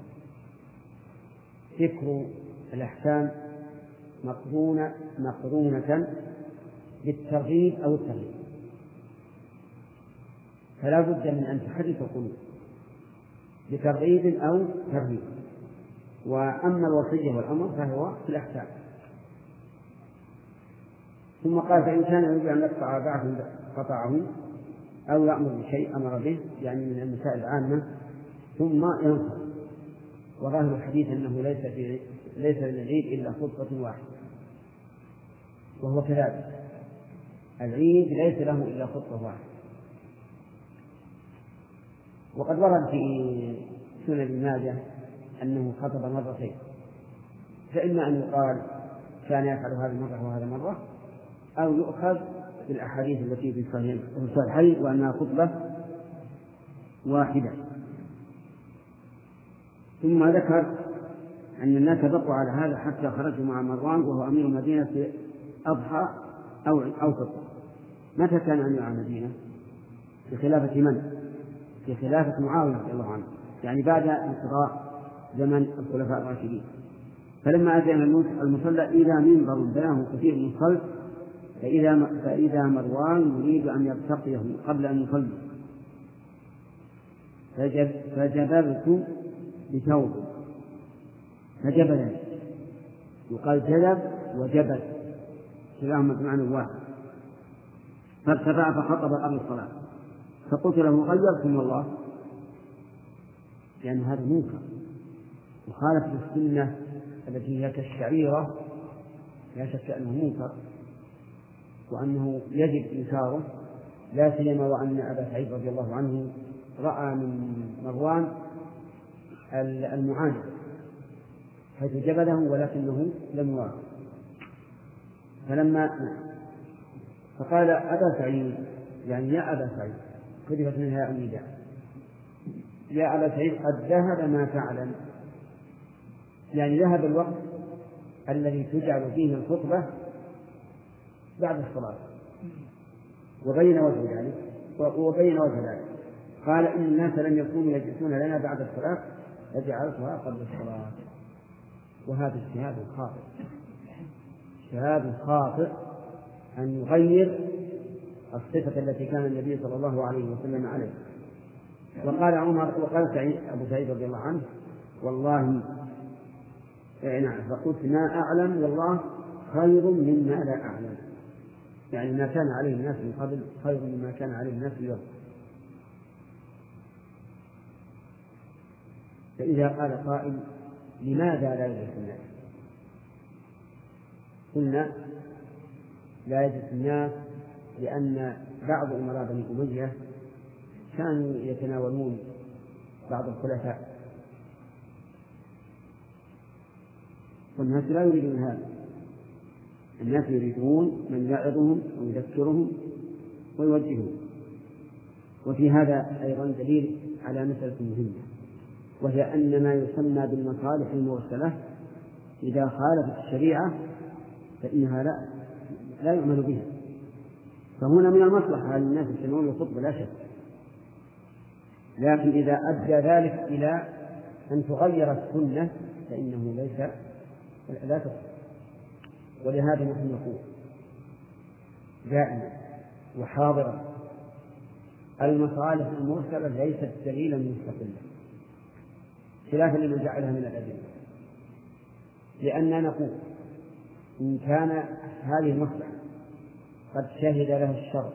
ذكر الأحكام مقرونة بالترغيب أو الترهيب، فلا بد من أن تحرك القلوب بترغيب أو ترهيب. وأما الوصية والأمر فهو في الأحكام. ثم قال فإن كان يريد أن يقطع بعض قطعه أو يأمر بشيء أمر به، يعني من المسائل العامة، ثم ينصر. وظاهر الحديث أنه ليس للعيد إلا خطبة واحدة، وهو كذلك، العيد ليس له إلا خطبة واحدة. وقد ورد في سنن ابن ماجه أنه خطب مرتين، فإما أن يقال كان يفعل هذه مرة وهذا مرة، أو يؤخذ بالأحاديث التي في الصحيحين وأنها خطبة واحدة. ثم ذكر أن الناس بقوا على هذا حتى خرجوا مع مروان وهو أمير المدينة في أضحى أو فطر. متى كان أمير المدينة؟ في خلافة من؟ في خلافة معاوية رضي الله عنه، يعني بعد انقضاء زمن الخلفاء الراشدين. فلما أتى المصلى إذا منبر بناه كثير من الخلف، فإذا مروان يريد أن يرتقيه قبل أن يصلي، فجبرت بثوب، فجبل، يقال جلب وجبل كلاهما بمعنى واحد، فارتفع فخطب قبل الصلاة، فقلت له غيركم والله، لأن هذا منكر مخالف للسنة التي هي كالشعيرة، لا شك أنه منكر وأنه يجب إنكاره، لا سيما وأن أبا سعيد رضي الله عنه رأى من مروان المعاندة حيث جبله ولكنه لم يوافق. فقال أبا سعيد، يعني يا أبا سعيد، كتبت منها النداء، يا أبا سعيد قد ذهب ما تعلم، يعني ذهب الوقت الذي تجعل فيه الخطبة بعد الصلاة، وبين وجه ذلك قال إن الناس لم يكونوا يجلسون لنا بعد الصلاة فجعلتها قبل الصلاة. وهذا اجتهاد خاطئ أن يغير الصفة التي كان النبي صلى الله عليه وسلم عليه. وقال أبو سعيد رضي الله عنه والله نعم، فقلت ما أعلم والله خير مما لا أعلم، يعني ما كان عليه الناس من قبل خير مما كان عليه الناس اليوم. فإذا قال قائل لماذا لا يجلس الناس؟ قلنا لا يجلس الناس لأن بعض أمراء بني أمية كانوا يتناولون بعض الخلفاء، والناس لا يريدون هذا، الناس يريدون من يعظهم ويذكرهم ويوجههم. وفي هذا أيضا دليل على مسألة مهمة، وهي أن ما يسمى بالمصالح المرسلة إذا خالفت الشريعة فإنها لا يعمل بها. فهنا من المصلحة أن الناس يسمعون الخطبة لا شك، لكن إذا أدى ذلك إلى أن تغير السنة فإنه لا تصح. ولهذا نحن نقول دائما وحاضرا المصالح المرسلة ليست دليلا مستقلا خلافا لمن جعلها من الأدلة، لأننا نقول إن كان هذه المصلحة قد شهد لها الشرع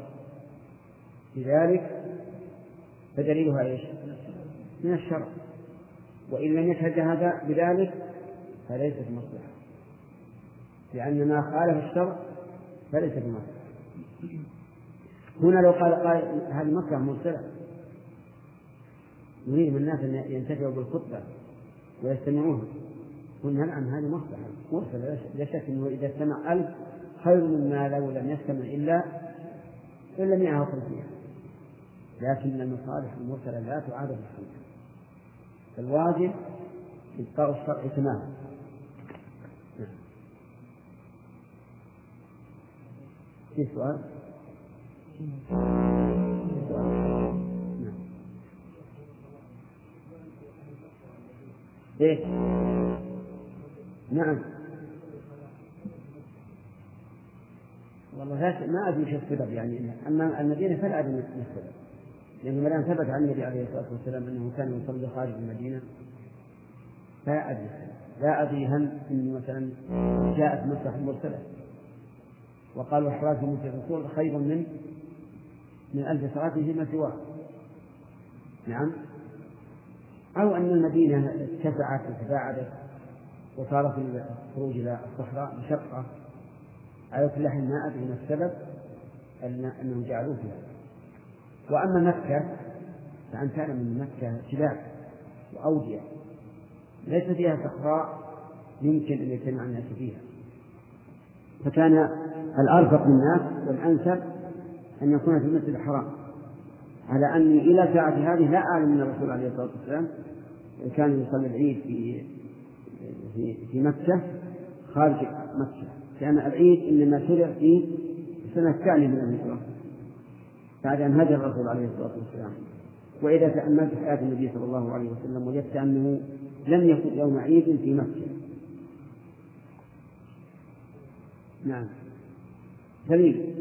لذلك فدليلها ايش؟ من الشرع، وإن لم يشهد هذا بذلك فليست مصلحة، لأن ما خالف الشرع فليس بمصلحة. هنا لو قال هذه مصلحة مرسلة نريد من الناس أن ينتفعوا بالخطبة ويستمعوها، قلنا نعم هذه مرسلة لا شك أنه إذا استمع 1000 خير مما لو لم يستمع إلا 150. لكن المصالح المرسلة لا تعاد بالخمسة، فالواجب إبقاء الشرع تماما. في سؤال؟ إيه؟ نعم. والله ما أدري شو السبب، يعني أما المدينة فلا أدري ما السبب، لأنه ما دام ثبت عن النبي عليه الصلاة والسلام أنه كان يصلي خارج المدينة لا أدري. لا أدري هل إنه مثلا جاءت مصلحة مرسلة وقالوا إحراز مثل الرسول خير من 1000 صلاة فيما سواه. نعم. أو أن المدينة اتسعت وتباعدت وصارت الخروج إلى الصحراء مشقة. على كل حال ما أدري ما السبب أنهم جعلوه فيها. وأما مكة فأنت تعلم من مكة جبال وأودية ليس فيها صحراء يمكن أن يجتمع الناس فيها، فكان الأرفق للناس والأنسب أن يكون في المسجد الحرام، على أني إلى ساعة هذه لا أعلم من الرسول عليه الصلاة والسلام كان يصلي العيد في مكة خارج مكة، كان العيد إنما شرع في السنة الثانية من الهجرة بعد أن هاجر الرسول عليه الصلاة والسلام. وإذا تأملت حياة النبي صلى الله عليه وسلم وجدت أنه لم يكن يوم عيد في مكة. نعم. دليل.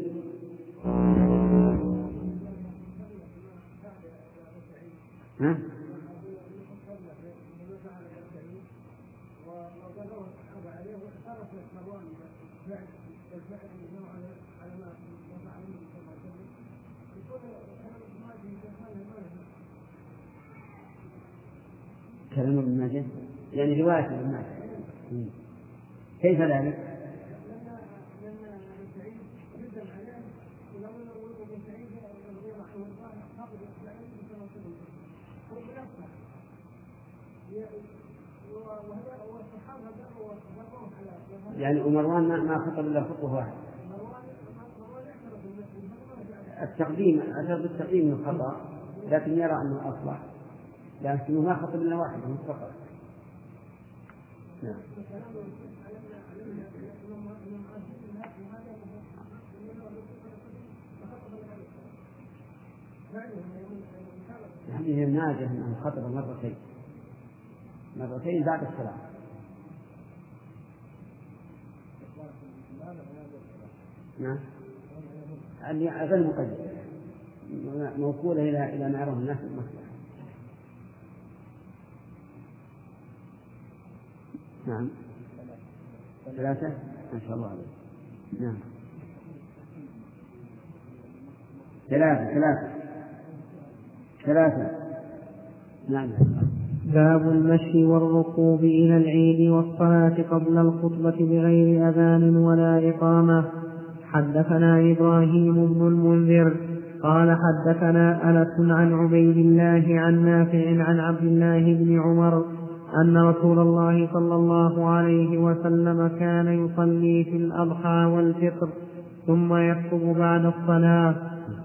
ها؟ كلام ابن ماجه يعني رواية ابن ماجه. كيف ذلك؟ يعني مروان ما خطب إلا خطوة واحدة. التقديم من خطأ، لكن يرى أنه أصلح، لكنه ما خطب إلا واحدة فقط. نعم. هذه الناجح أنه خطب مرتين بعد الصلاة. نعم. غير مقدم، موصولة إلى ما يراه الناس المصلحة. نعم. 3 ما شاء الله عليك. نعم. 3. نعم. باب المشي والركوب إلى العيد والصلاة قبل الخطبة بغير أذان ولا إقامة. حدثنا إبراهيم بن المنذر قال حدثنا أنس عن عبيد الله عن نافع عن عبد الله بن عمر أن رسول الله صلى الله عليه وسلم كان يصلي في الأضحى والفطر ثم يخطب بعد الصلاة.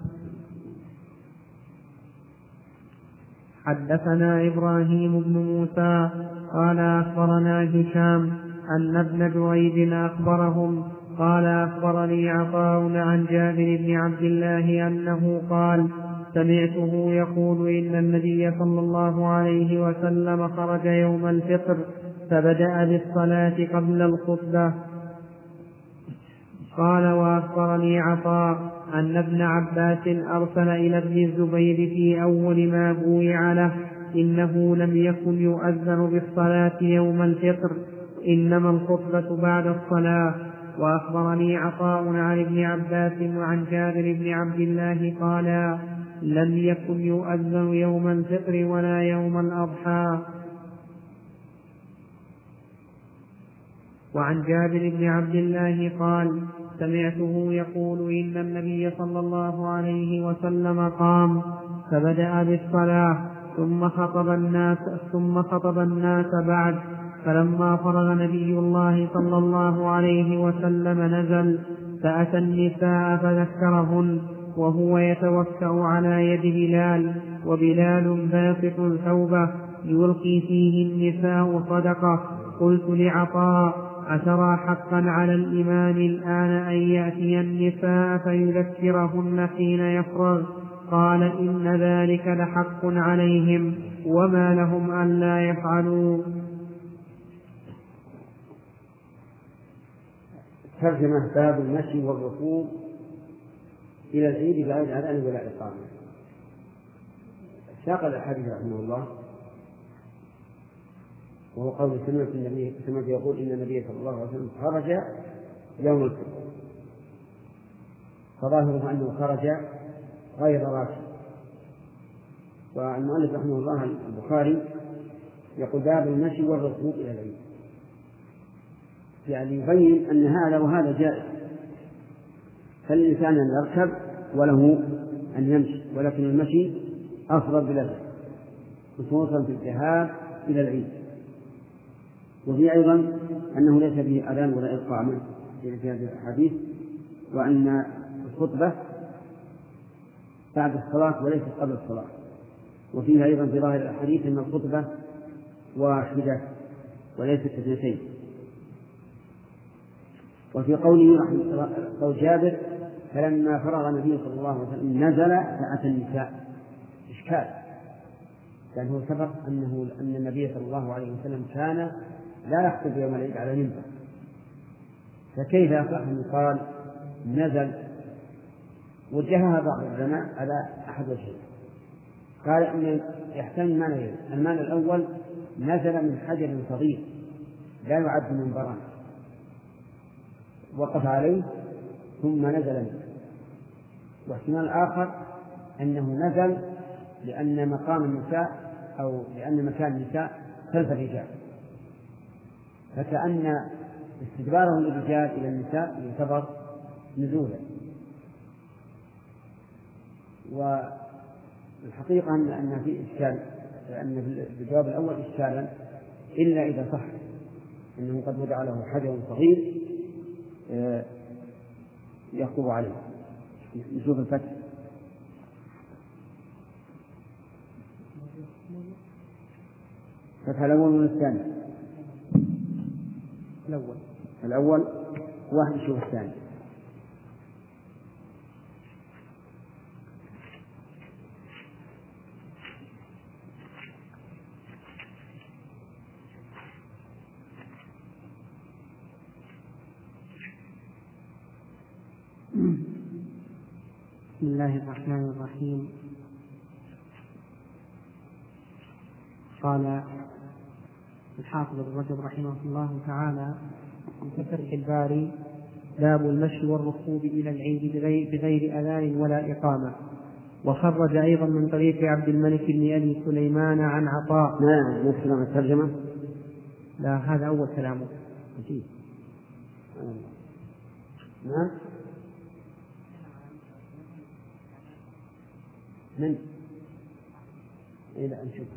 حدثنا إبراهيم بن موسى قال أخبرنا هشام أن ابن جريج أخبرهم قال أخبرني عطاء عن جابر بن عبد الله أنه قال سمعته يقول إن النبي صلى الله عليه وسلم خرج يوم الفطر فبدأ بالصلاة قبل الخطبة. قال وأخبرني عطاء أن ابن عباس أرسل إلى ابن الزبير في أول ما بويع له إنه لم يكن يؤذن بالصلاة يوم الفطر إنما الخطبة بعد الصلاة. وأخبرني عطاء عن ابن عباس وعن جابر بن عبد الله قال لم يكن يؤذن يوم الفطر ولا يوم الأضحى. وعن جابر بن عبد الله قال سمعته يقول إن النبي صلى الله عليه وسلم قام فبدأ بالصلاة ثم خطب الناس بعد فلما فرغ نبي الله صلى الله عليه وسلم نزل فأتى النساء فذكرهن وهو يتوكأ على يد بلال، وبلال باسط ثوبه يلقي فيه النساء صدقة. قلت لعطاء: أترى حقا على الإمام الآن أن يأتي النساء فيذكرهن حين يفرغ؟ قال: إن ذلك لحق عليهم، وما لهم ألا يفعلوا. ترجمة باب المشي والركوب إلى العيد بغير أذان ولا إقامة. ساق الأحاديث رحمه الله، وهو قول سمعت يقول إن النبي صلى الله عليه وسلم خرج يوم الفطر، فظاهره أنه خرج غير راكب. والمؤلف رحمه الله البخاري يقول باب المشي والركوب إلى العيد، يعني يبين أن هذا وهذا جائز، فالإنسان أن يركب وله أن يمشي، ولكن المشي أفضل بلده، خصوصا في الذهاب إلى العيد. وفي أيضا أنه ليس به أذان ولا إقامة في هذه الأحاديث، وأن الخطبة بعد الصلاة وليست قبل الصلاة. وفيها أيضا في ظاهر الحديث أن الخطبة واحدة وليست اثنتين. وفي قوله قول جابر: فلما فرغ النبي صلى الله عليه وسلم نزل فأتى النساء، إشكال، لأنه سبق أن النبي صلى الله عليه وسلم كان لا يخطب يوم العيد على منبر، فكيف يصح أن يقال نزل؟ وجهها بعض العلماء على أحد وجهين. قال أن يحتمل معنيين: المعنى الأول نزل من حجر صغير لا يعد منبرا، وقف عليه ثم نزل منه. واحتمال الآخر أنه نزل لأن مقام النساء أو لأن مكان النساء خلف الرجال، فكأن استدبارهم للرجال إلى النساء يعتبر نزولا. والحقيقة أن في إشكال، أن في الجواب الأول إشكالا إلا إذا صح أنه قد وضع له حجر صغير يخطب عليه. نشوف الفتح. فتح الأول من الثاني. الأول واحد يشوف الثاني. بسم الله الرحمن الرحيم. قال الحافظ ابن رجب رحمه الله تعالى في فتح الباري: باب المشي والركوب إلى العيد بغير أذان ولا إقامة. وخرج أيضا من طريق عبد الملك بن أبي سليمان عن عطاء. ما نسمع الترجمة؟ لا، هذا أول كلامه. نعم. من؟ إلى أن نشوف.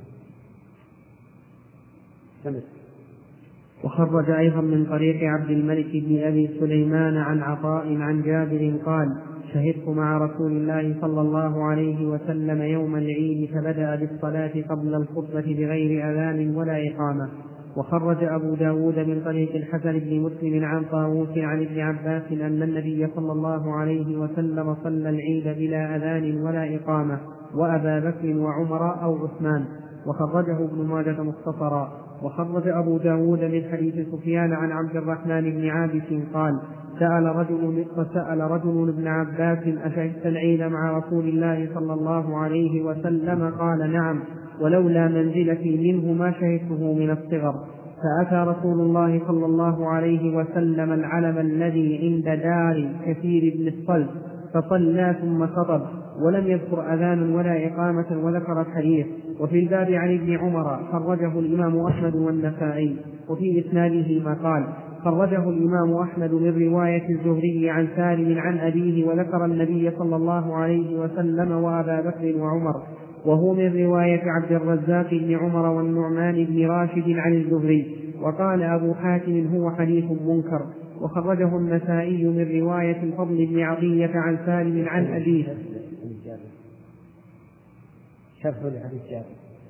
وخرج أيضا من طريق عبد الملك بن أبي سليمان عن عطاء عن جابر قال: شهدت مع رسول الله صلى الله عليه وسلم يوم العيد فبدأ بالصلاة قبل الخطبة بغير أذان ولا إقامة. وخرج أبو داود من طريق الحسن بن مسلم عن طاووس عن ابن عباس أن النبي صلى الله عليه وسلم صلى العيد بلا أذان ولا إقامة، وأبا بكر وعمر أو عثمان. وخرجه ابن ماجه مختصرا. وخرج أبو داود من حديث سفيان عن عبد الرحمن بن عابس قال: سأل رجل ابن عباس: أشهدت العيد مع رسول الله صلى الله عليه وسلم؟ قال: نعم، ولولا منزلتي منه ما شهدته من الصغر. فأتى رسول الله صلى الله عليه وسلم العلم الذي عند دار كثير بن الصلب فصلى ثم خطب، ولم يذكر أذان ولا إقامة، وذكر الحديث. وفي الباب عن ابن عمر خرجه الإمام أحمد والنسائي، وفي إسناده ما قال. خرجه الإمام أحمد من رواية الزهري عن سالم عن أبيه، وذكر النبي صلى الله عليه وسلم وأبا بكر وعمر، وهو من رواية عبد الرزاق بن عمر والنعمان بن راشد عن الزهري. وقال أبو حاتم هو حديث منكر. وخرجه النسائي من رواية الفضل بن عطية عن سالم عن أبيه. شرح لحديث جابر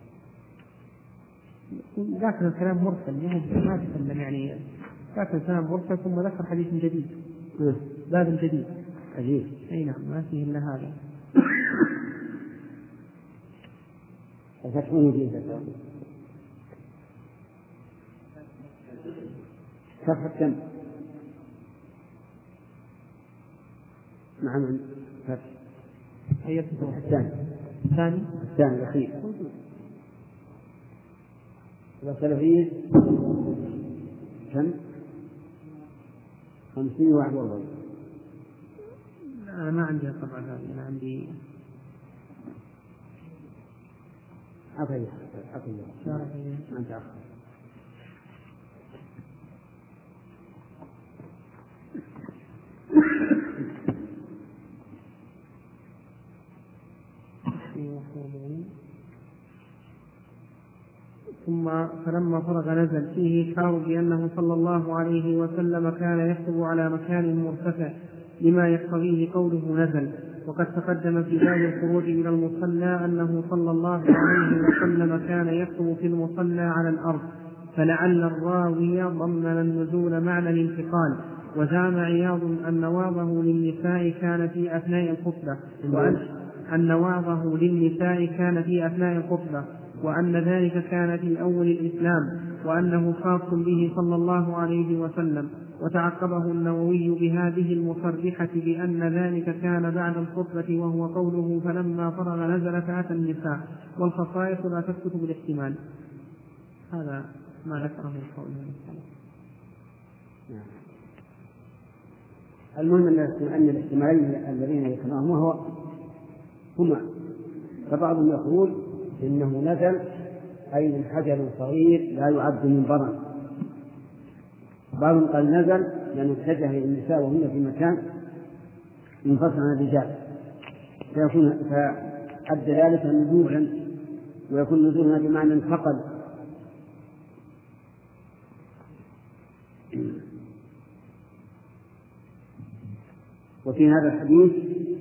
ذاكر الكلام مرسل ما تكلم يعني ذاكر الكلام مرسل ثم ذكر حديث جديد باب جديد عجيب. أي نعم ما فيه إلا هذا. الفتح مجيد صفحة كم؟ مع من فتح هي الثاني الأخير والسلفية كم؟ 541. أنا ما عندي طبعا هذه أنا عندي عطية أنت أخر. ثم فلما فرغ نزل فيه إشعار بأنه صلى الله عليه وسلم كان يكتب على مكان مرتفع لما يقتضيه قوله نزل. وقد تقدم في باب الخروج إلى المصلى أنه صلى الله عليه وسلم كان يكتب في المصلى على الأرض، فلعل الراوي ضمن النزول معنى الانتقال. وزعم عياض أن وعظه للنساء كان في أثناء الخطبة وأن ذلك كان في أول الإسلام وأنه خاص به صلى الله عليه وسلم. وتعقبه النووي بهذه المصرحة بأن ذلك كان بعد الخطبة وهو قوله فلما فرغ نزل فأتى النساء، والخصائص لا تثبت بالاحتمال. هذا ما ذكره قوله. المهم أن الاحتمالين الذين ذكرناهم هما فبعضهم يقول إنه نزل أي من حجر صغير لا يعد من برا، بعضهم قال نزل لأنه اتجه إلى النساء وهن في مكان منفصل عن الرجال فأد ذلك نزولا، ويكون نزولنا بمعنى انتقل. وفي هذا الحديث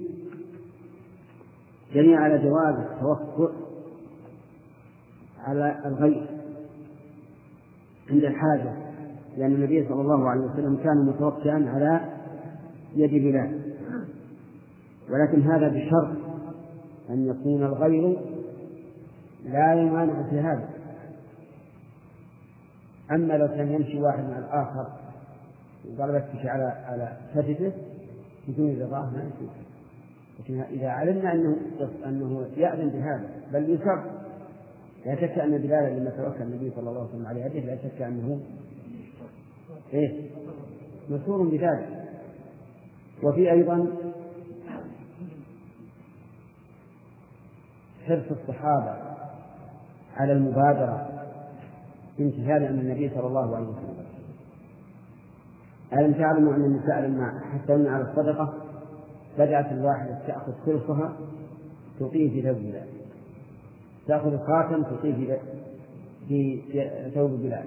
دليل على جواز التوقع على الغير عند الحاجة، لأن النبي صلى الله عليه وسلم كان متوكئا على يد بلال، ولكن هذا بشرط أن يكون الغير لا يمانع في هذا. أما لو كان يمشي واحد مع الآخر وقال بس على فجده بدون رضاه ما يصير. لكن إذا علمنا أنه يأذن بهذا بل يشرط، لا شك أن بلالا لما توكل النبي صلى الله عليه وسلم على يده لا شك أنه مسرور بذلك. وفي أيضا حرص الصحابة على المبادرة امتثالا من النبي صلى الله عليه وسلم. ألم تعلموا أن النساء لما حثن على الصدقة بدأت الواحدة تأخذ ثلثها تطيه في ثوب بلال، تأخذ الخاتم تطيه في ثوب بلال،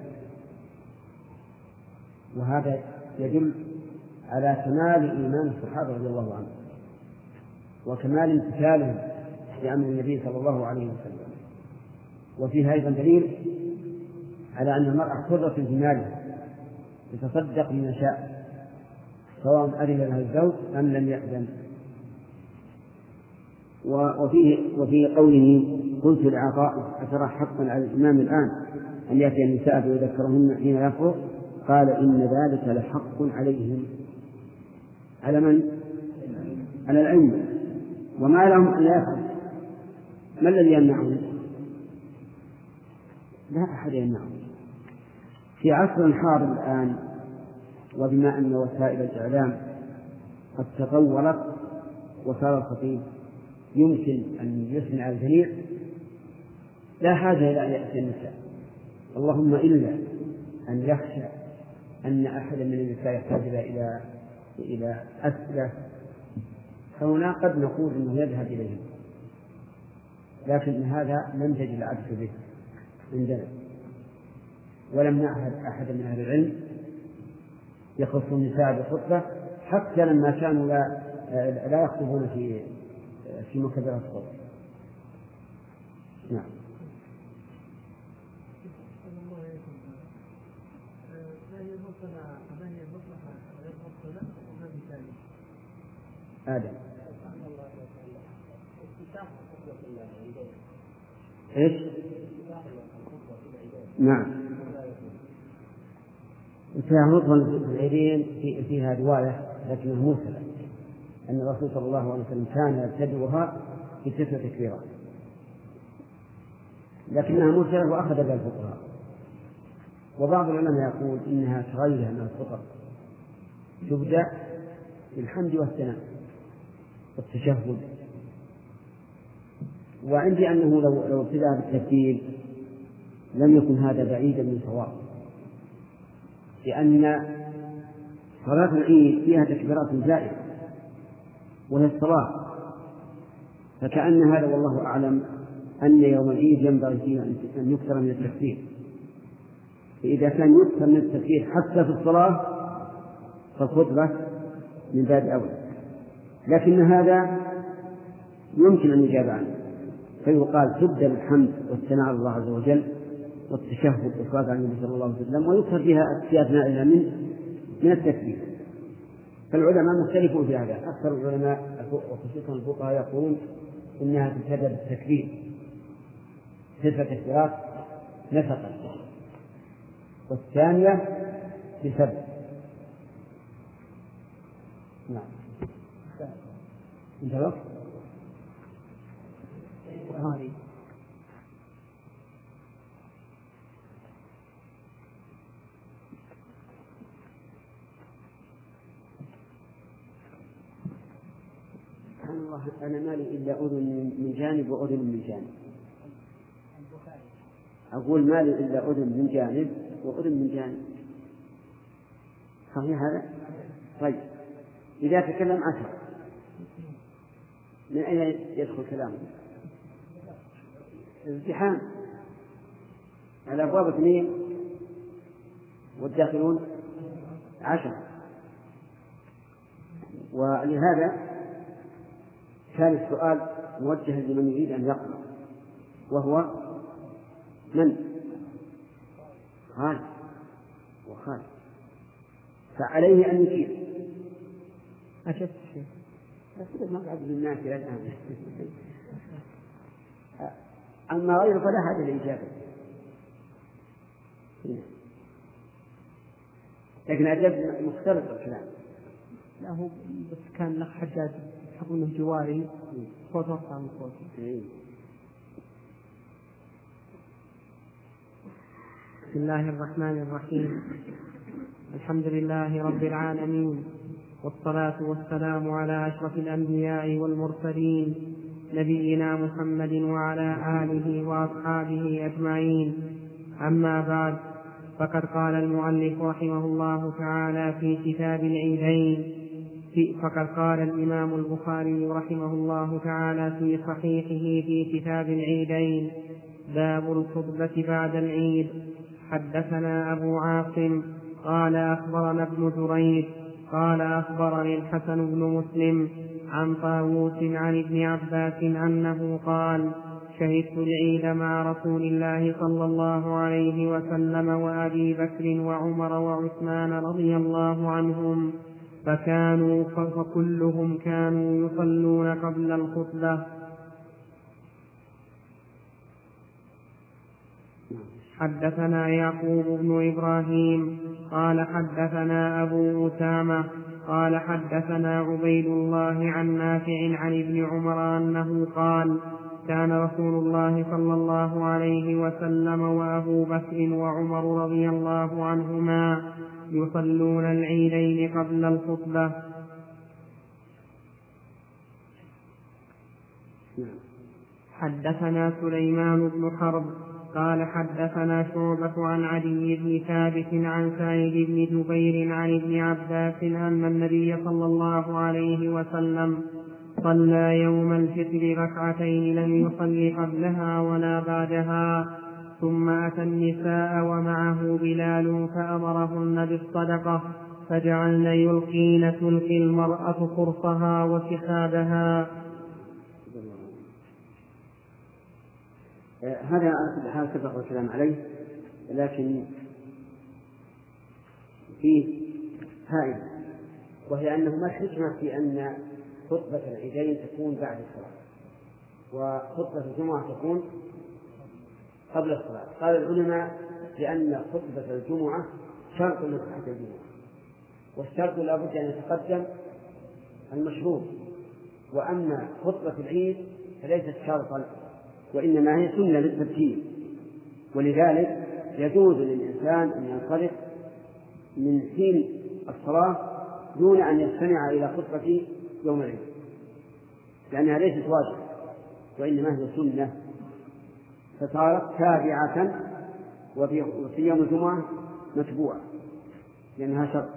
وهذا يدل على كمال إيمان الصحابة رضي الله عنهم وكمال امتثالهم لأمر النبي صلى الله عليه وسلم. وفيها أيضا دليل على أن المرأة حرة في مالها يتصدق بما شاء سواء أذن لها الزوج أم لم يأذن. وفي قوله قلت لعطاء أترى حقا على الإمام الآن أن يأتي النساء فيذكرهن حين يفرغ؟ قال إن ذلك لحق عليهم. على من؟ على العلم. وما لهم أن يفعل؟ ما الذي يمنعهم؟ لا أحد يمنعهم. في عصر حاضر الآن وبما أن وسائل الإعلام قد تطورت وصار الخطيب يمكن أن يسمع الجميع لا حاجة إلى أن يأتي النساء، اللهم إلا أن يخشى أن أحدا من النساء يحتاج إلى أسئلة، فهنا قد نقول أنه يذهب إليهم، لكن هذا لم تجد العبث به عندنا. ولم نعهد أحدا من أهل العلم يخص النساء بالخطبة حتى لما كانوا لا يخطبون في مكبرات الصوت. نعم. آدم إيش؟ نعم. انتهى خطبة العيدين فيها رواية لكنها مرسلة أن الرسول صلى الله عليه وسلم كان يبتدئها في 9 تكبيرات، لكنها مرسلة وأخذ بها الفقهاء. وبعض العلماء يقول إنها كغيرها من الخطب تبدأ بالحمد والثناء والتشهد. وعندي أنه لو ابتدأ بالترتيب لم يكن هذا بعيدا من صواب، لأن صلاة العيد فيها تكبيرات زائدة وهي الصلاة، فكأن هذا والله أعلم أن يوم العيد ينبغي فيه أن يكثر من التكبير، فإذا كان يكثر من التكبير حتى في الصلاة فالخطبة من باب أولى، لكن هذا يمكن أن يجاب عنه، فيقال تبدأ بالحمد والثناء على الله عز وجل والتشهد والصلاة على النبي صلى الله عليه وسلم، ويكثر فيها في أثنائها من التكبير. فالعلماء مختلفون في هذا، أكثر العلماء وخصوصا الفقهاء يقولون إنها تبتدأ بالتكبير 6 تكبيرات نفقا، والثانية ب7. نعم. انتهى الوقت. سبحان الله، أنا مالي إلا أذن من جانب وأذن من جانب. أقول مالي إلا أذن من جانب وأذن من جانب. صحيح هذا؟ طيب، إذا تكلم 10 من أين يدخل كلامه؟ الازدحام على أبواب 2 والداخلون 10، ولهذا كان السؤال موجها لمن يريد أن يقرأ، وهو من؟ خالد وخالد، فعليه أن يجيب. أشفت شيء ما قعد بالناس إلى الآن. أما غيره فلا حاجة للإجابة، لكن أجاب مختلط الكلام. لا هو بس كان لك حجاج يحبونه جواري صوت وقع من صوتي. بسم الله الرحمن الرحيم. الحمد لله رب العالمين، والصلاة والسلام على أشرف الأنبياء والمرسلين نبينا محمد وعلى آله وأصحابه أجمعين. أما بعد، فقد قال المؤلف رحمه الله تعالى في كتاب العيدين، فقد قال الإمام البخاري رحمه الله تعالى في صحيحه في كتاب العيدين: باب الخطبة بعد العيد. حدثنا أبو عاصم قال أخبرنا ابن جريج قال أخبرني الحسن بن مسلم عن طاووس عن ابن عباس أنه قال: شهدت العيد مع رسول الله صلى الله عليه وسلم وأبي بكر وعمر وعثمان رضي الله عنهم، فكلهم كانوا يصلون قبل الخطبة. حدثنا يعقوب بن إبراهيم قال حدثنا أبو أسامة قال حدثنا عبيد الله عن نافع عن ابن عمر أنه قال: كان رسول الله صلى الله عليه وسلم وأبو بكر وعمر رضي الله عنهما يصلون العيدين قبل الخطبة. حدثنا سليمان بن حرب قال حدثنا شعبة عن عدي بن ثابت عن سعيد بن جبير عن ابن عباس أن النبي صلى الله عليه وسلم صلى يوم الفطر 2 لم يصل قبلها ولا بعدها، ثم أتى النساء ومعه بلال فأمرهن بالصدقة فجعلن يلقين تلقي المرأة قرصها وسحابها. هذا على حال سبق الكلام عليه، لكن فيه فائدة، وهي أنه ما الحكمة في أن خطبة العيدين تكون بعد الصلاة وخطبة الجمعة تكون قبل الصلاة؟ قال العلماء لأن خطبة الجمعة شرط لصحة الجمعة، والشرط لا بد أن يتقدم المشروط، وأما خطبة العيد فليست شرطا وإنما هي سنة للترتيب، ولذلك يجوز للإنسان أن ينصرف من حين الصلاة دون أن يستمع إلى خطبة يوم العيد، لأنها ليست واجبة وإنما هي سنة فصارت تابعة، وفي يوم الجمعة متبوعة لأنها شرط.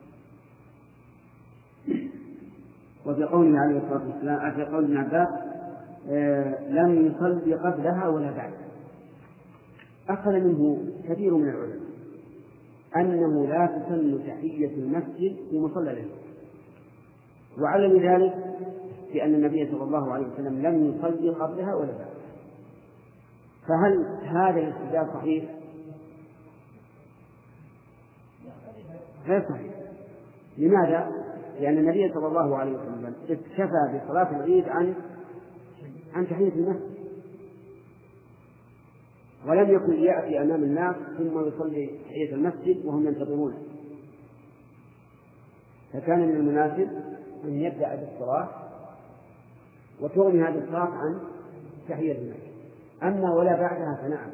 وفي قوله عليه الصلاة والسلام في قول ابن عباس لم يصلي قبلها ولا بعدها، أخذ منه كثير من العلماء أنه لا تسن تحية المسجد في مصلى العيد، وعلم ذلك بأن النبي صلى الله عليه وسلم لم يصلي قبلها ولا بعدها. فهل هذا الاستدلال صحيح؟ غير صحيح. لماذا؟ لأن النبي صلى الله عليه وسلم اكتفى بصلاة العيد عن تحية المسجد، ولم يكن يأتي أمام الناس ثم يصلي تحية المسجد وهم ينتظرونه، فكان من المناسب أن يبدأ بالصلاة وتغني هذه الصلاة عن تحية المسجد. أما ولا بعدها فنعم،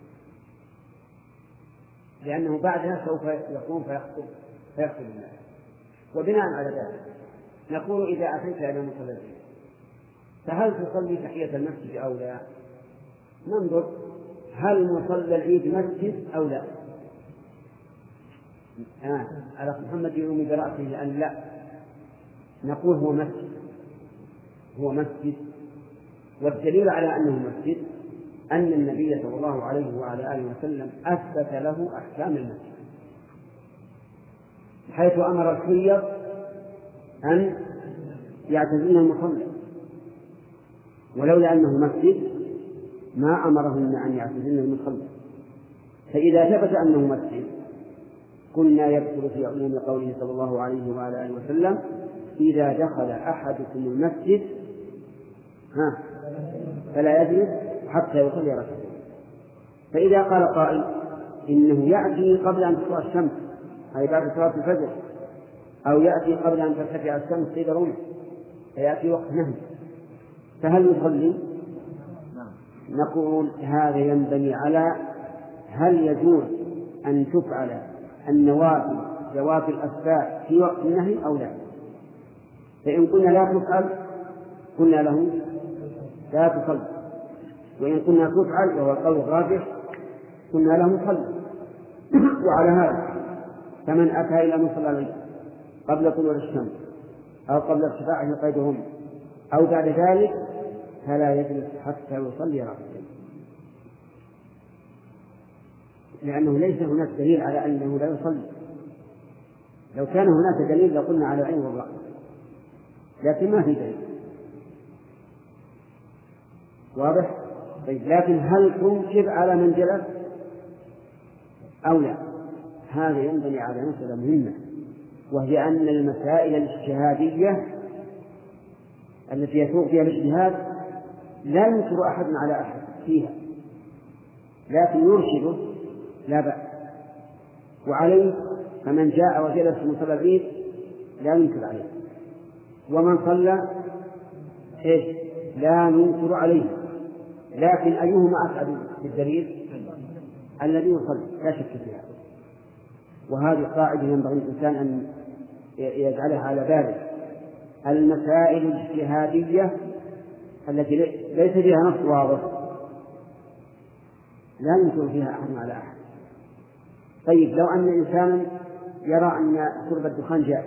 لأنه بعدها سوف يقوم فيخطب الناس. وبناء على ذلك نقول إذا أتيت إلى مصلى العيد فهل تصلي تحية المسجد أو لا؟ ننظر هل مصلى العيد مسجد أو لا. على محمد يوم برأسه أن لا، نقول هو مسجد، والدليل على أنه مسجد أن النبي صلى الله عليه وعلى آله وسلم أثبت له أحكام المسجد، حيث أمر الخير أن يعتزلن المصلى، ولولا أنه مسجد ما أمرهن أن يعتزلن المصلى. فإذا ثبت أنه مسجد قلنا يدخل في عموم قوله صلى الله عليه وعلى آله وسلم إذا دخل أحدكم المسجد فلا يجلس حتى يصلي ركعتين. فإذا قال قائل إنه يأتي قبل أن تطلع الشمس أي بعد صلاة الفجر، أو يأتي قبل أن ترتفع الشمس قيد رمح فيأتي وقت نهي، فهل يصلي؟ نقول هذا ينبني على هل يجوز أن تفعل النوافل ذوات الأسباب في وقت النهي أو لا. فإن قلنا لا تفعل قلنا له لا تصلي، وإن قلنا تفعل وهو القول الراجح قلنا له صلي. وعلى هذا فمن أتى إلى مصلى العيد قبل طلوع الشمس أو قبل ارتفاعه قيدهم أو بعد ذلك فلا يجلس حتى يصلي ركعتين، لأنه ليس هناك دليل على أنه لا يصلي. لو كان هناك دليل لقلنا على العين والرأس، لكن ما في دليل واضح. طيب لكن هل تنكر على من جلس أو لا؟ هذا ينبني على مسألة مهمة، وهي أن المسائل الاجتهادية التي يسوق فيها الاجتهاد لا ينكر أحد على أحد فيها، لكن يرشده لا بأس. وعليه فمن جاء وجلس في مصلى العيد لا ينكر عليه، ومن صلى لا ينكر عليه. لكن أيهما أسعد بالدليل؟ الذي يصلي لا شك فيها. وهذه قاعدة ينبغي الإنسان أن يجعلها على باله. المسائل الاجتهادية التي ليس فيها نص واضح لا ينكر فيها أحد على أحد. طيب لو أن إنسانا يرى أن شرب الدخان جائز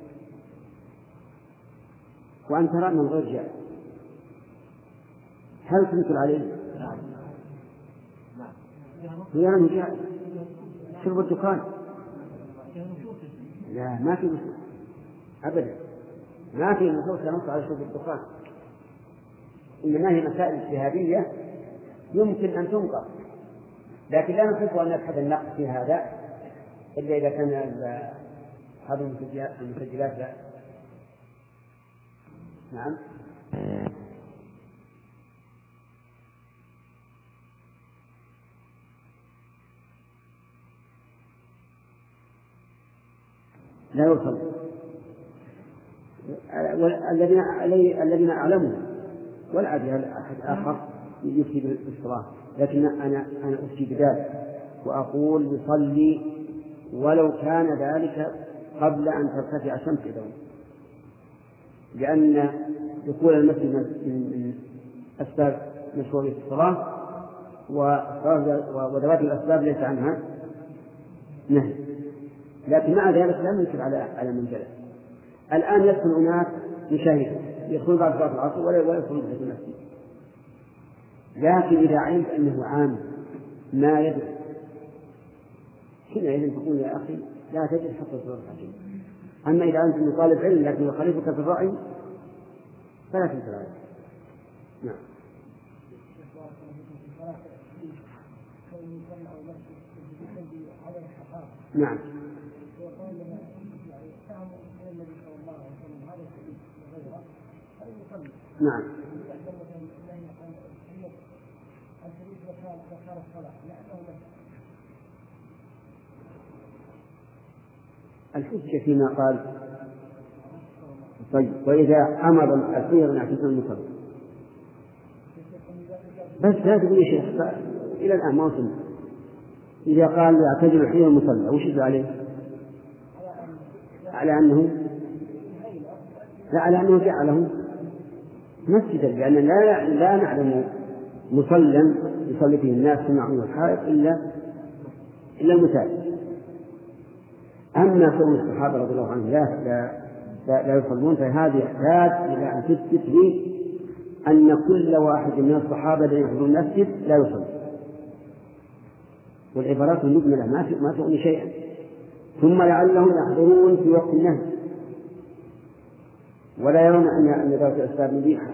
وأن ترى أنه غير جائز، هل تنكر عليه؟ صيام جائز. شرب الدخان لا، ما في نصوص أبدا، ما في نصوص تنص على شرب الدخان، إنما هي مسائل اجتهادية يمكن أن تنقض، لكن لا نحب أن نبحث النقص في هذا إلا إذا كان هذه المسجلات لا. نعم. لا يوصل. الذين أعلمهم ولا أدري أحد آخر يفتي بالصلاة، لكن أنا أفتي بذلك وأقول يصلي ولو كان ذلك قبل أن ترتفع الشمس دوما، لأن دخول المسجد من أسباب مشروعية الصلاة، وذوات الأسباب ليس عنها نهي، لكن مع ذلك لا ننكر على من جلس. الآن يدخل أناس يشاهدون يدخلون بعد صلاة العصر ولا يدخلون في المسجد، لكن إذا علمت أنه عام ما يدري حينئذ تقول يا أخي لا تجد حتى صلاة العصر. أما إذا أنت من طالب علم لكن يخالفك في الرأي فلا تنكر عليه. نعم. نعم. نعم. الحجة فيما قال. طيب، وإذا أمر الأسير أن يعتزل المصلى بس لا تقول شيء إلى الآن ما وصلنا. إذا قال يعتزل حين المصلى وش يدل عليه؟ على أنه جعله مسجدا، لأن لا نعلم مصلى يصلي فيه الناس في معه الحائط إلا المساجد. أما كون الصحابة رضي الله عنهم لا يصلون فهذه يحتاج إلى أن تثبت لي أن كل واحد من الصحابة الذين يحضرون المسجد لا يصلي، والعبارات المجملة ما تغني شيئا. ثم لعلهم يحضرون في وقت النهي ولا يرون أن ذات الأسباب مبيحة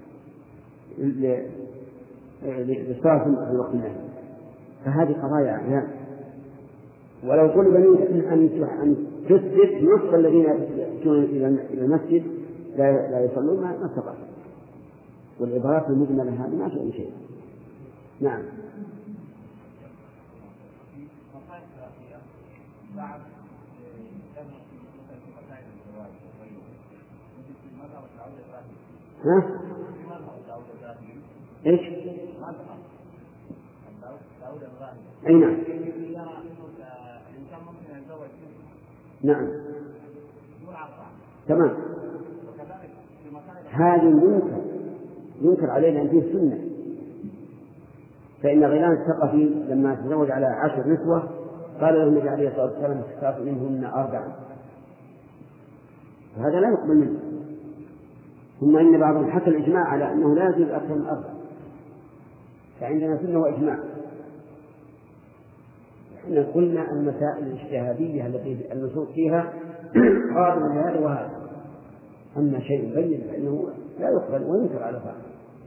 للصلاة في وقت النهي، فهذه قضايا أعيان. ولو طلب منك أن تثبت نصف الذين يأتون إلى المسجد لا يصلون ما استطعت، والعبارات المجملة هذه ما تغني شيئا. نعم. ها؟ إيش؟ أي نعم. نعم. تمام. هذه ينكر عليه أن فيه سنة، فإن غيلان الثقفي لما تزوج على 10 نسوة قال له النبي عليه الصلاة والسلام اختار منهن 4، وهذا لا يقبل منه. ثم إن بعضهم حكى الإجماع على أنه لا يجوز أكثر من 4، فعندنا سنة وإجماع. إحنا قلنا المسائل الاجتهادية التي النصوص فيها قابلة لهذا وهذا، أما شيء بين فإنه لا يقبل وينكر على فعله.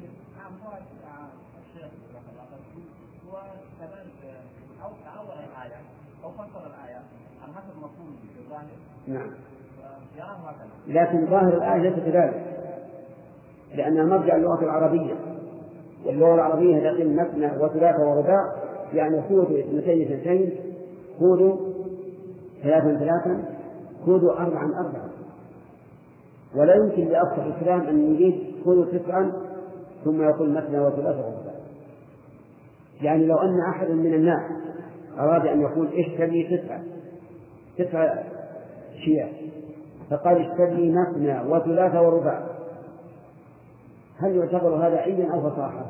نعم. لكن ظاهر الآية ليس كذلك، لأنها مرجع اللغة العربية، واللغة العربية تقول مثنى وثلاثة ورباع، يعني خذوا 2 خذوا 3 خذوا 4 ولا يمكن لأفصح الكلام أن يريد خذوا 9 ثم يقول مثنى وثلاثة ورباع. يعني لو أن أحد من الناس أراد أن يقول اشتري 9 شيئا فقال اشتري مثنى وثلاثة ورباع، هل يعتبر هذا عيا أو فصاحة؟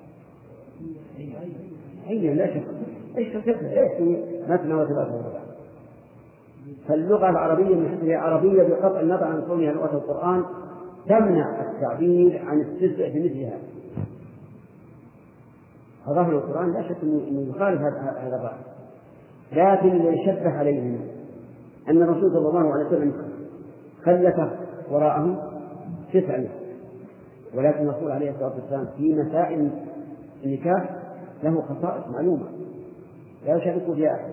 عيا لا شك. ايش مثنى وثلاثة ورباع؟ فاللغة العربية من هي عربية بقطع النظر عن كونها لغة القرآن تمنع التعبير عن التسع بمثل هذا. فظاهر القرآن لا شك أنه يخالف هذا الرأي، لكن اللي شبه عليهم أن الرسول صلى الله عليه وسلم خلف وراءه 9، ولكن الرسول عليه الصلاة والسلام في مسائل النكاح له خصائص معلومة لا يشارك فيها أحد.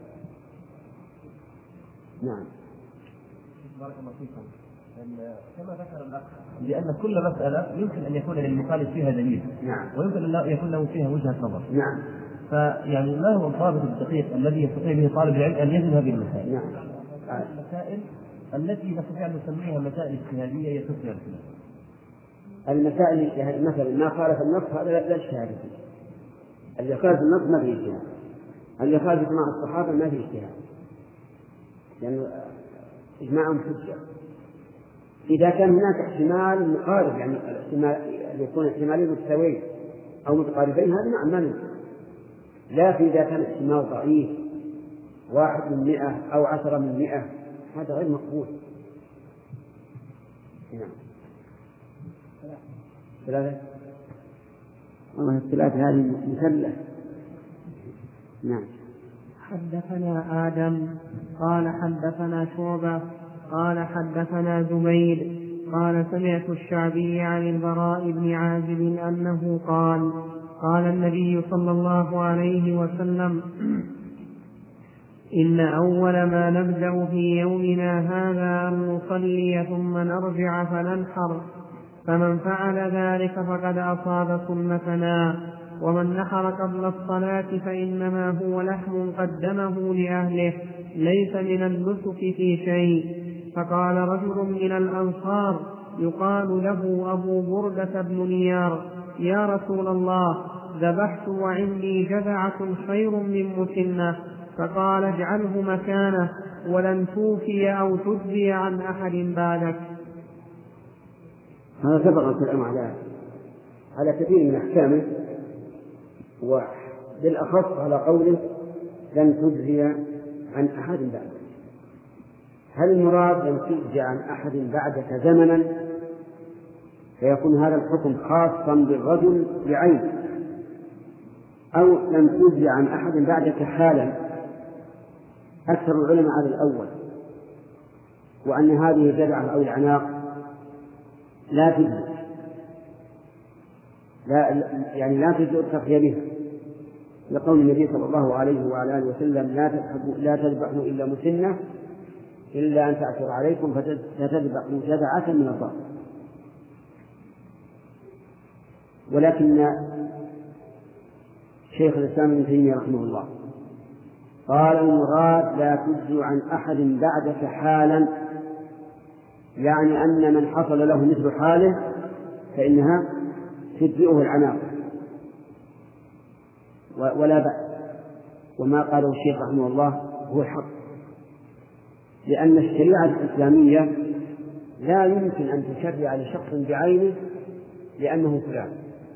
نعم. بارك الله فيكم. كما ذكر الأخ بأن كل مسألة يمكن أن يكون للمخالف فيها دليل، نعم، ويمكن أن يكون له فيها وجهة نظر. نعم. فيعني ما هو الضابط الدقيق الذي يستطيع به طالب العلم أن يفهم هذه المسائل؟ نعم. المسائل التي نستطيع أن نسميها مسائل اجتهادية يسوس فيها الخلاف. المسائل الاجتهادية مثلا ما خالف النص هذا لا اجتهاد فيه. اللي خالف النص ما فيه اجتهاد، اللي خالف إجماع الصحابة ما فيه اجتهاد، يعني إجماعهم حجة. إذا كان هناك احتمال مقارب، يعني الاحتمال يكون احتمالين متساويين أو متقاربين، هذا نعم ما ننكر. لكن إذا كان احتمال ضعيف 1 من 100 أو 10 من 100 هذا غير مقبول. نعم. 3 والله الثلاث هذه مثلة. نعم. حدثنا آدم قال حدثنا شعبة قال حدثنا زبيد قال سمعت الشعبي عن البراء بن عازب أنه قال قال النبي صلى الله عليه وسلم إن أول ما نبدأ في يومنا هذا أن نصلي ثم نرجع فننحر، فمن فعل ذلك فقد أصاب سنتنا، ومن نحر قبل الصلاة فإنما هو لحم قدمه لأهله ليس من النسك في شيء. فقال رجل من الأنصار يقال له أبو بردة بن نيار يا رسول الله ذبحت وعندي جذعة خير من مسنة، فقال اجعله مكانه ولن توفي أو تجزي عن أحد بعدك. هذا سبق الكلام على كثير من أحكامه، وبالأخص على قوله لن تجزي عن أحد بعدك. هل المراد لن تجزي عن أحد بعدك زمنا فيكون هذا الحكم خاصا بالرجل بعينه، أو لن تجزي عن أحد بعدك حالا؟ أكثر العلماء على الأول، وأن هذه الجذعة أو العناق لا تجزي، لا تجزي التقية بها، لقول النبي صلى الله عليه وعلى آله وسلم لا تذبحوا إلا مسنة إلا أن تأثر عليكم فتذبحوا جذعة من الضأن. ولكن شيخ الإسلام ابن تيمية رحمه الله قال المراد لا تجزي عن أحد بعدك حالا، يعني أن من حصل له مثل حاله فإنها تجزئه العناق ولا بأس. وما قاله الشيخ رحمه الله هو الحق، لأن الشريعة الإسلامية لا يمكن أن تشرع لشخص بعينه لأنه فلان،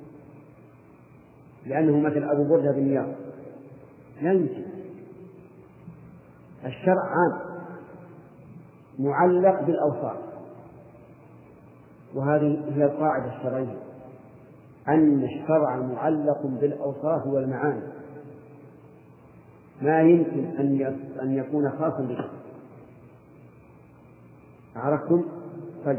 لأنه مثل أبو بردة بن نيار، لا يمكن. الشرع عام معلق بالأوصاف، وهذه هي القاعدة الشرعية، أن الشرع معلق بالأوصاف والمعاني، ما يمكن أن يكون خاصا بشخص. عرفتم؟ طيب،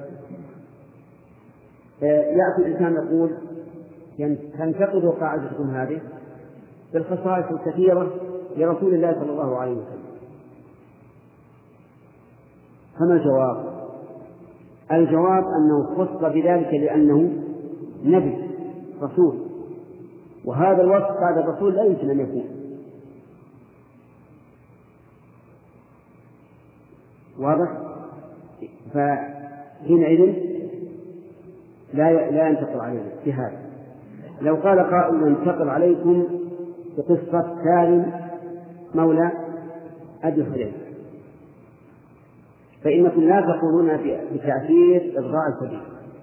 يأتي الإنسان يقول تنتقد قاعدتكم هذه بالخصائص الكثيرة لرسول الله صلى الله عليه وسلم، فما الجواب؟ الجواب أنه خص بذلك لأنه نبي رسول، وهذا الوصف بعد الرسول لا يمكن أن يكون. واضح؟ فحينئذ لا ينتقل علينا بهذا. لو قال قائل ينتقل عليكم بقصة سالم مولى أبي حذيفة، فإنكم لا تقولون بتأثير إبراء السبيل،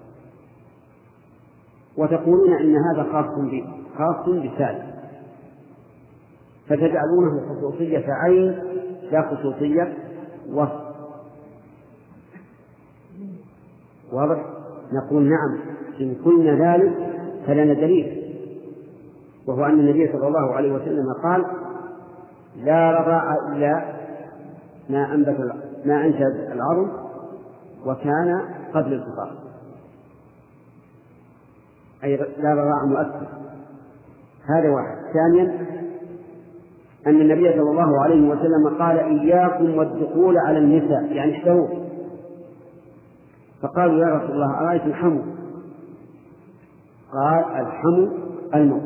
وتقولون إن هذا خاص بسالم، فتجعلونه خصوصية عين لا خصوصية وصف. واضح؟ نقول نعم، إن قلنا ذلك فلنا دليل، وهو أن النبي صلى الله عليه وسلم قال: لا رضاع إلا ما أنشد العظم وكان قبل الفطار، أي لا رضاع مؤثر. هذا واحد. ثانيا أن النبي صلى الله عليه وسلم قال: إياكم والدخول على النساء، يعني احذروه. فقالوا: يا رسول الله أرأيت الحمو؟ قال: الحمو الموت.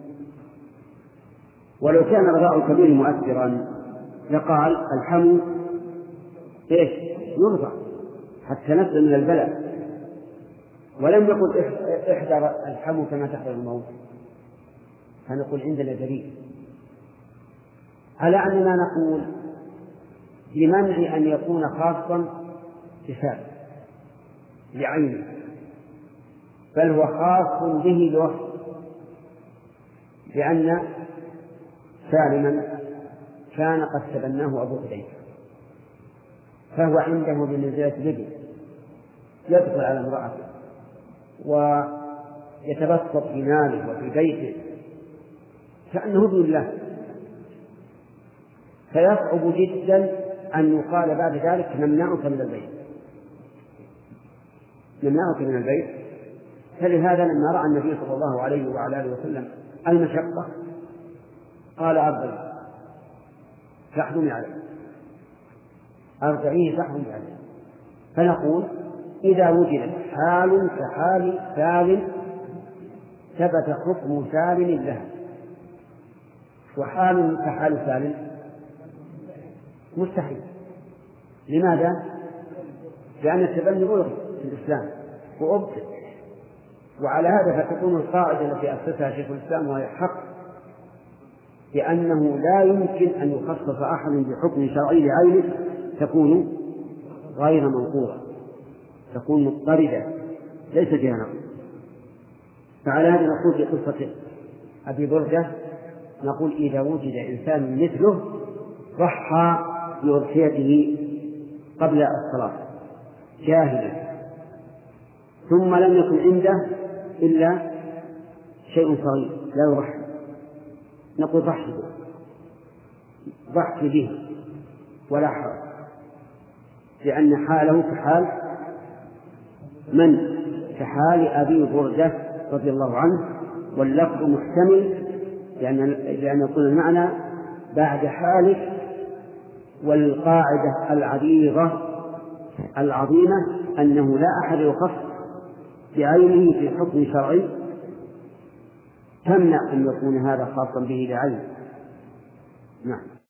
ولو كان رضاع الكبير مؤثرا لقال: الحمو ايش؟ يرضع حتى نسلم من البلاء، ولم يقل احذر الحمو كما تحذر الموت. فنقول عندنا دليل على أننا نقول بمنع أن يكون خاصا بشاب بعينه، بل هو خاص به لوحده، لأن سالما كان قد تبناه أبو حذيفة، فهو عنده بمنزلة الابن، يدخل على امرأته ويتبسط في ماله وفي بيته كأنه ابن الله، فيصعب جدا أن يقال بعد ذلك: نمنعك من البيت، نمنعك من البيت. فلهذا لما رأى النبي صلى الله عليه وعلى آله وسلم المشقة قال: أرضعيه تحرمي عليه، أرضعيه تحرمي عليه. فنقول إذا وجدت حال كحال سالم ثبت حكم سالم له، وحال كحال سالم مستحيل. لماذا؟ لأن التبني ألغي في الإسلام وأبطل. وعلى هذا فتكون القاعدة التي أسسها شيخ الإسلام وهي حق، لأنه لا يمكن أن يخصص أحد بحكم شرعي لعينه تكون غير منقوصة، تكون مضطردة ليس فيها نقص. فعلى هذا نقول في قصة أبي بردة، نقول إذا وجد إنسان مثله ضحى بأضحيته قبل الصلاة جاهلا، ثم لم يكن عنده إلا شيء صغير لا يضحي، نقول ضحي به ولا حرج، لأن حاله كحال من؟ كحال أبي بردة رضي الله عنه، واللفظ محتمل لأن يكون المعنى بعد حالك. والقاعدة العظيمة أنه لا أحد يخص بعينه في حكم شرعي تمنع أن يكون هذا خاصا به لعينه. نعم.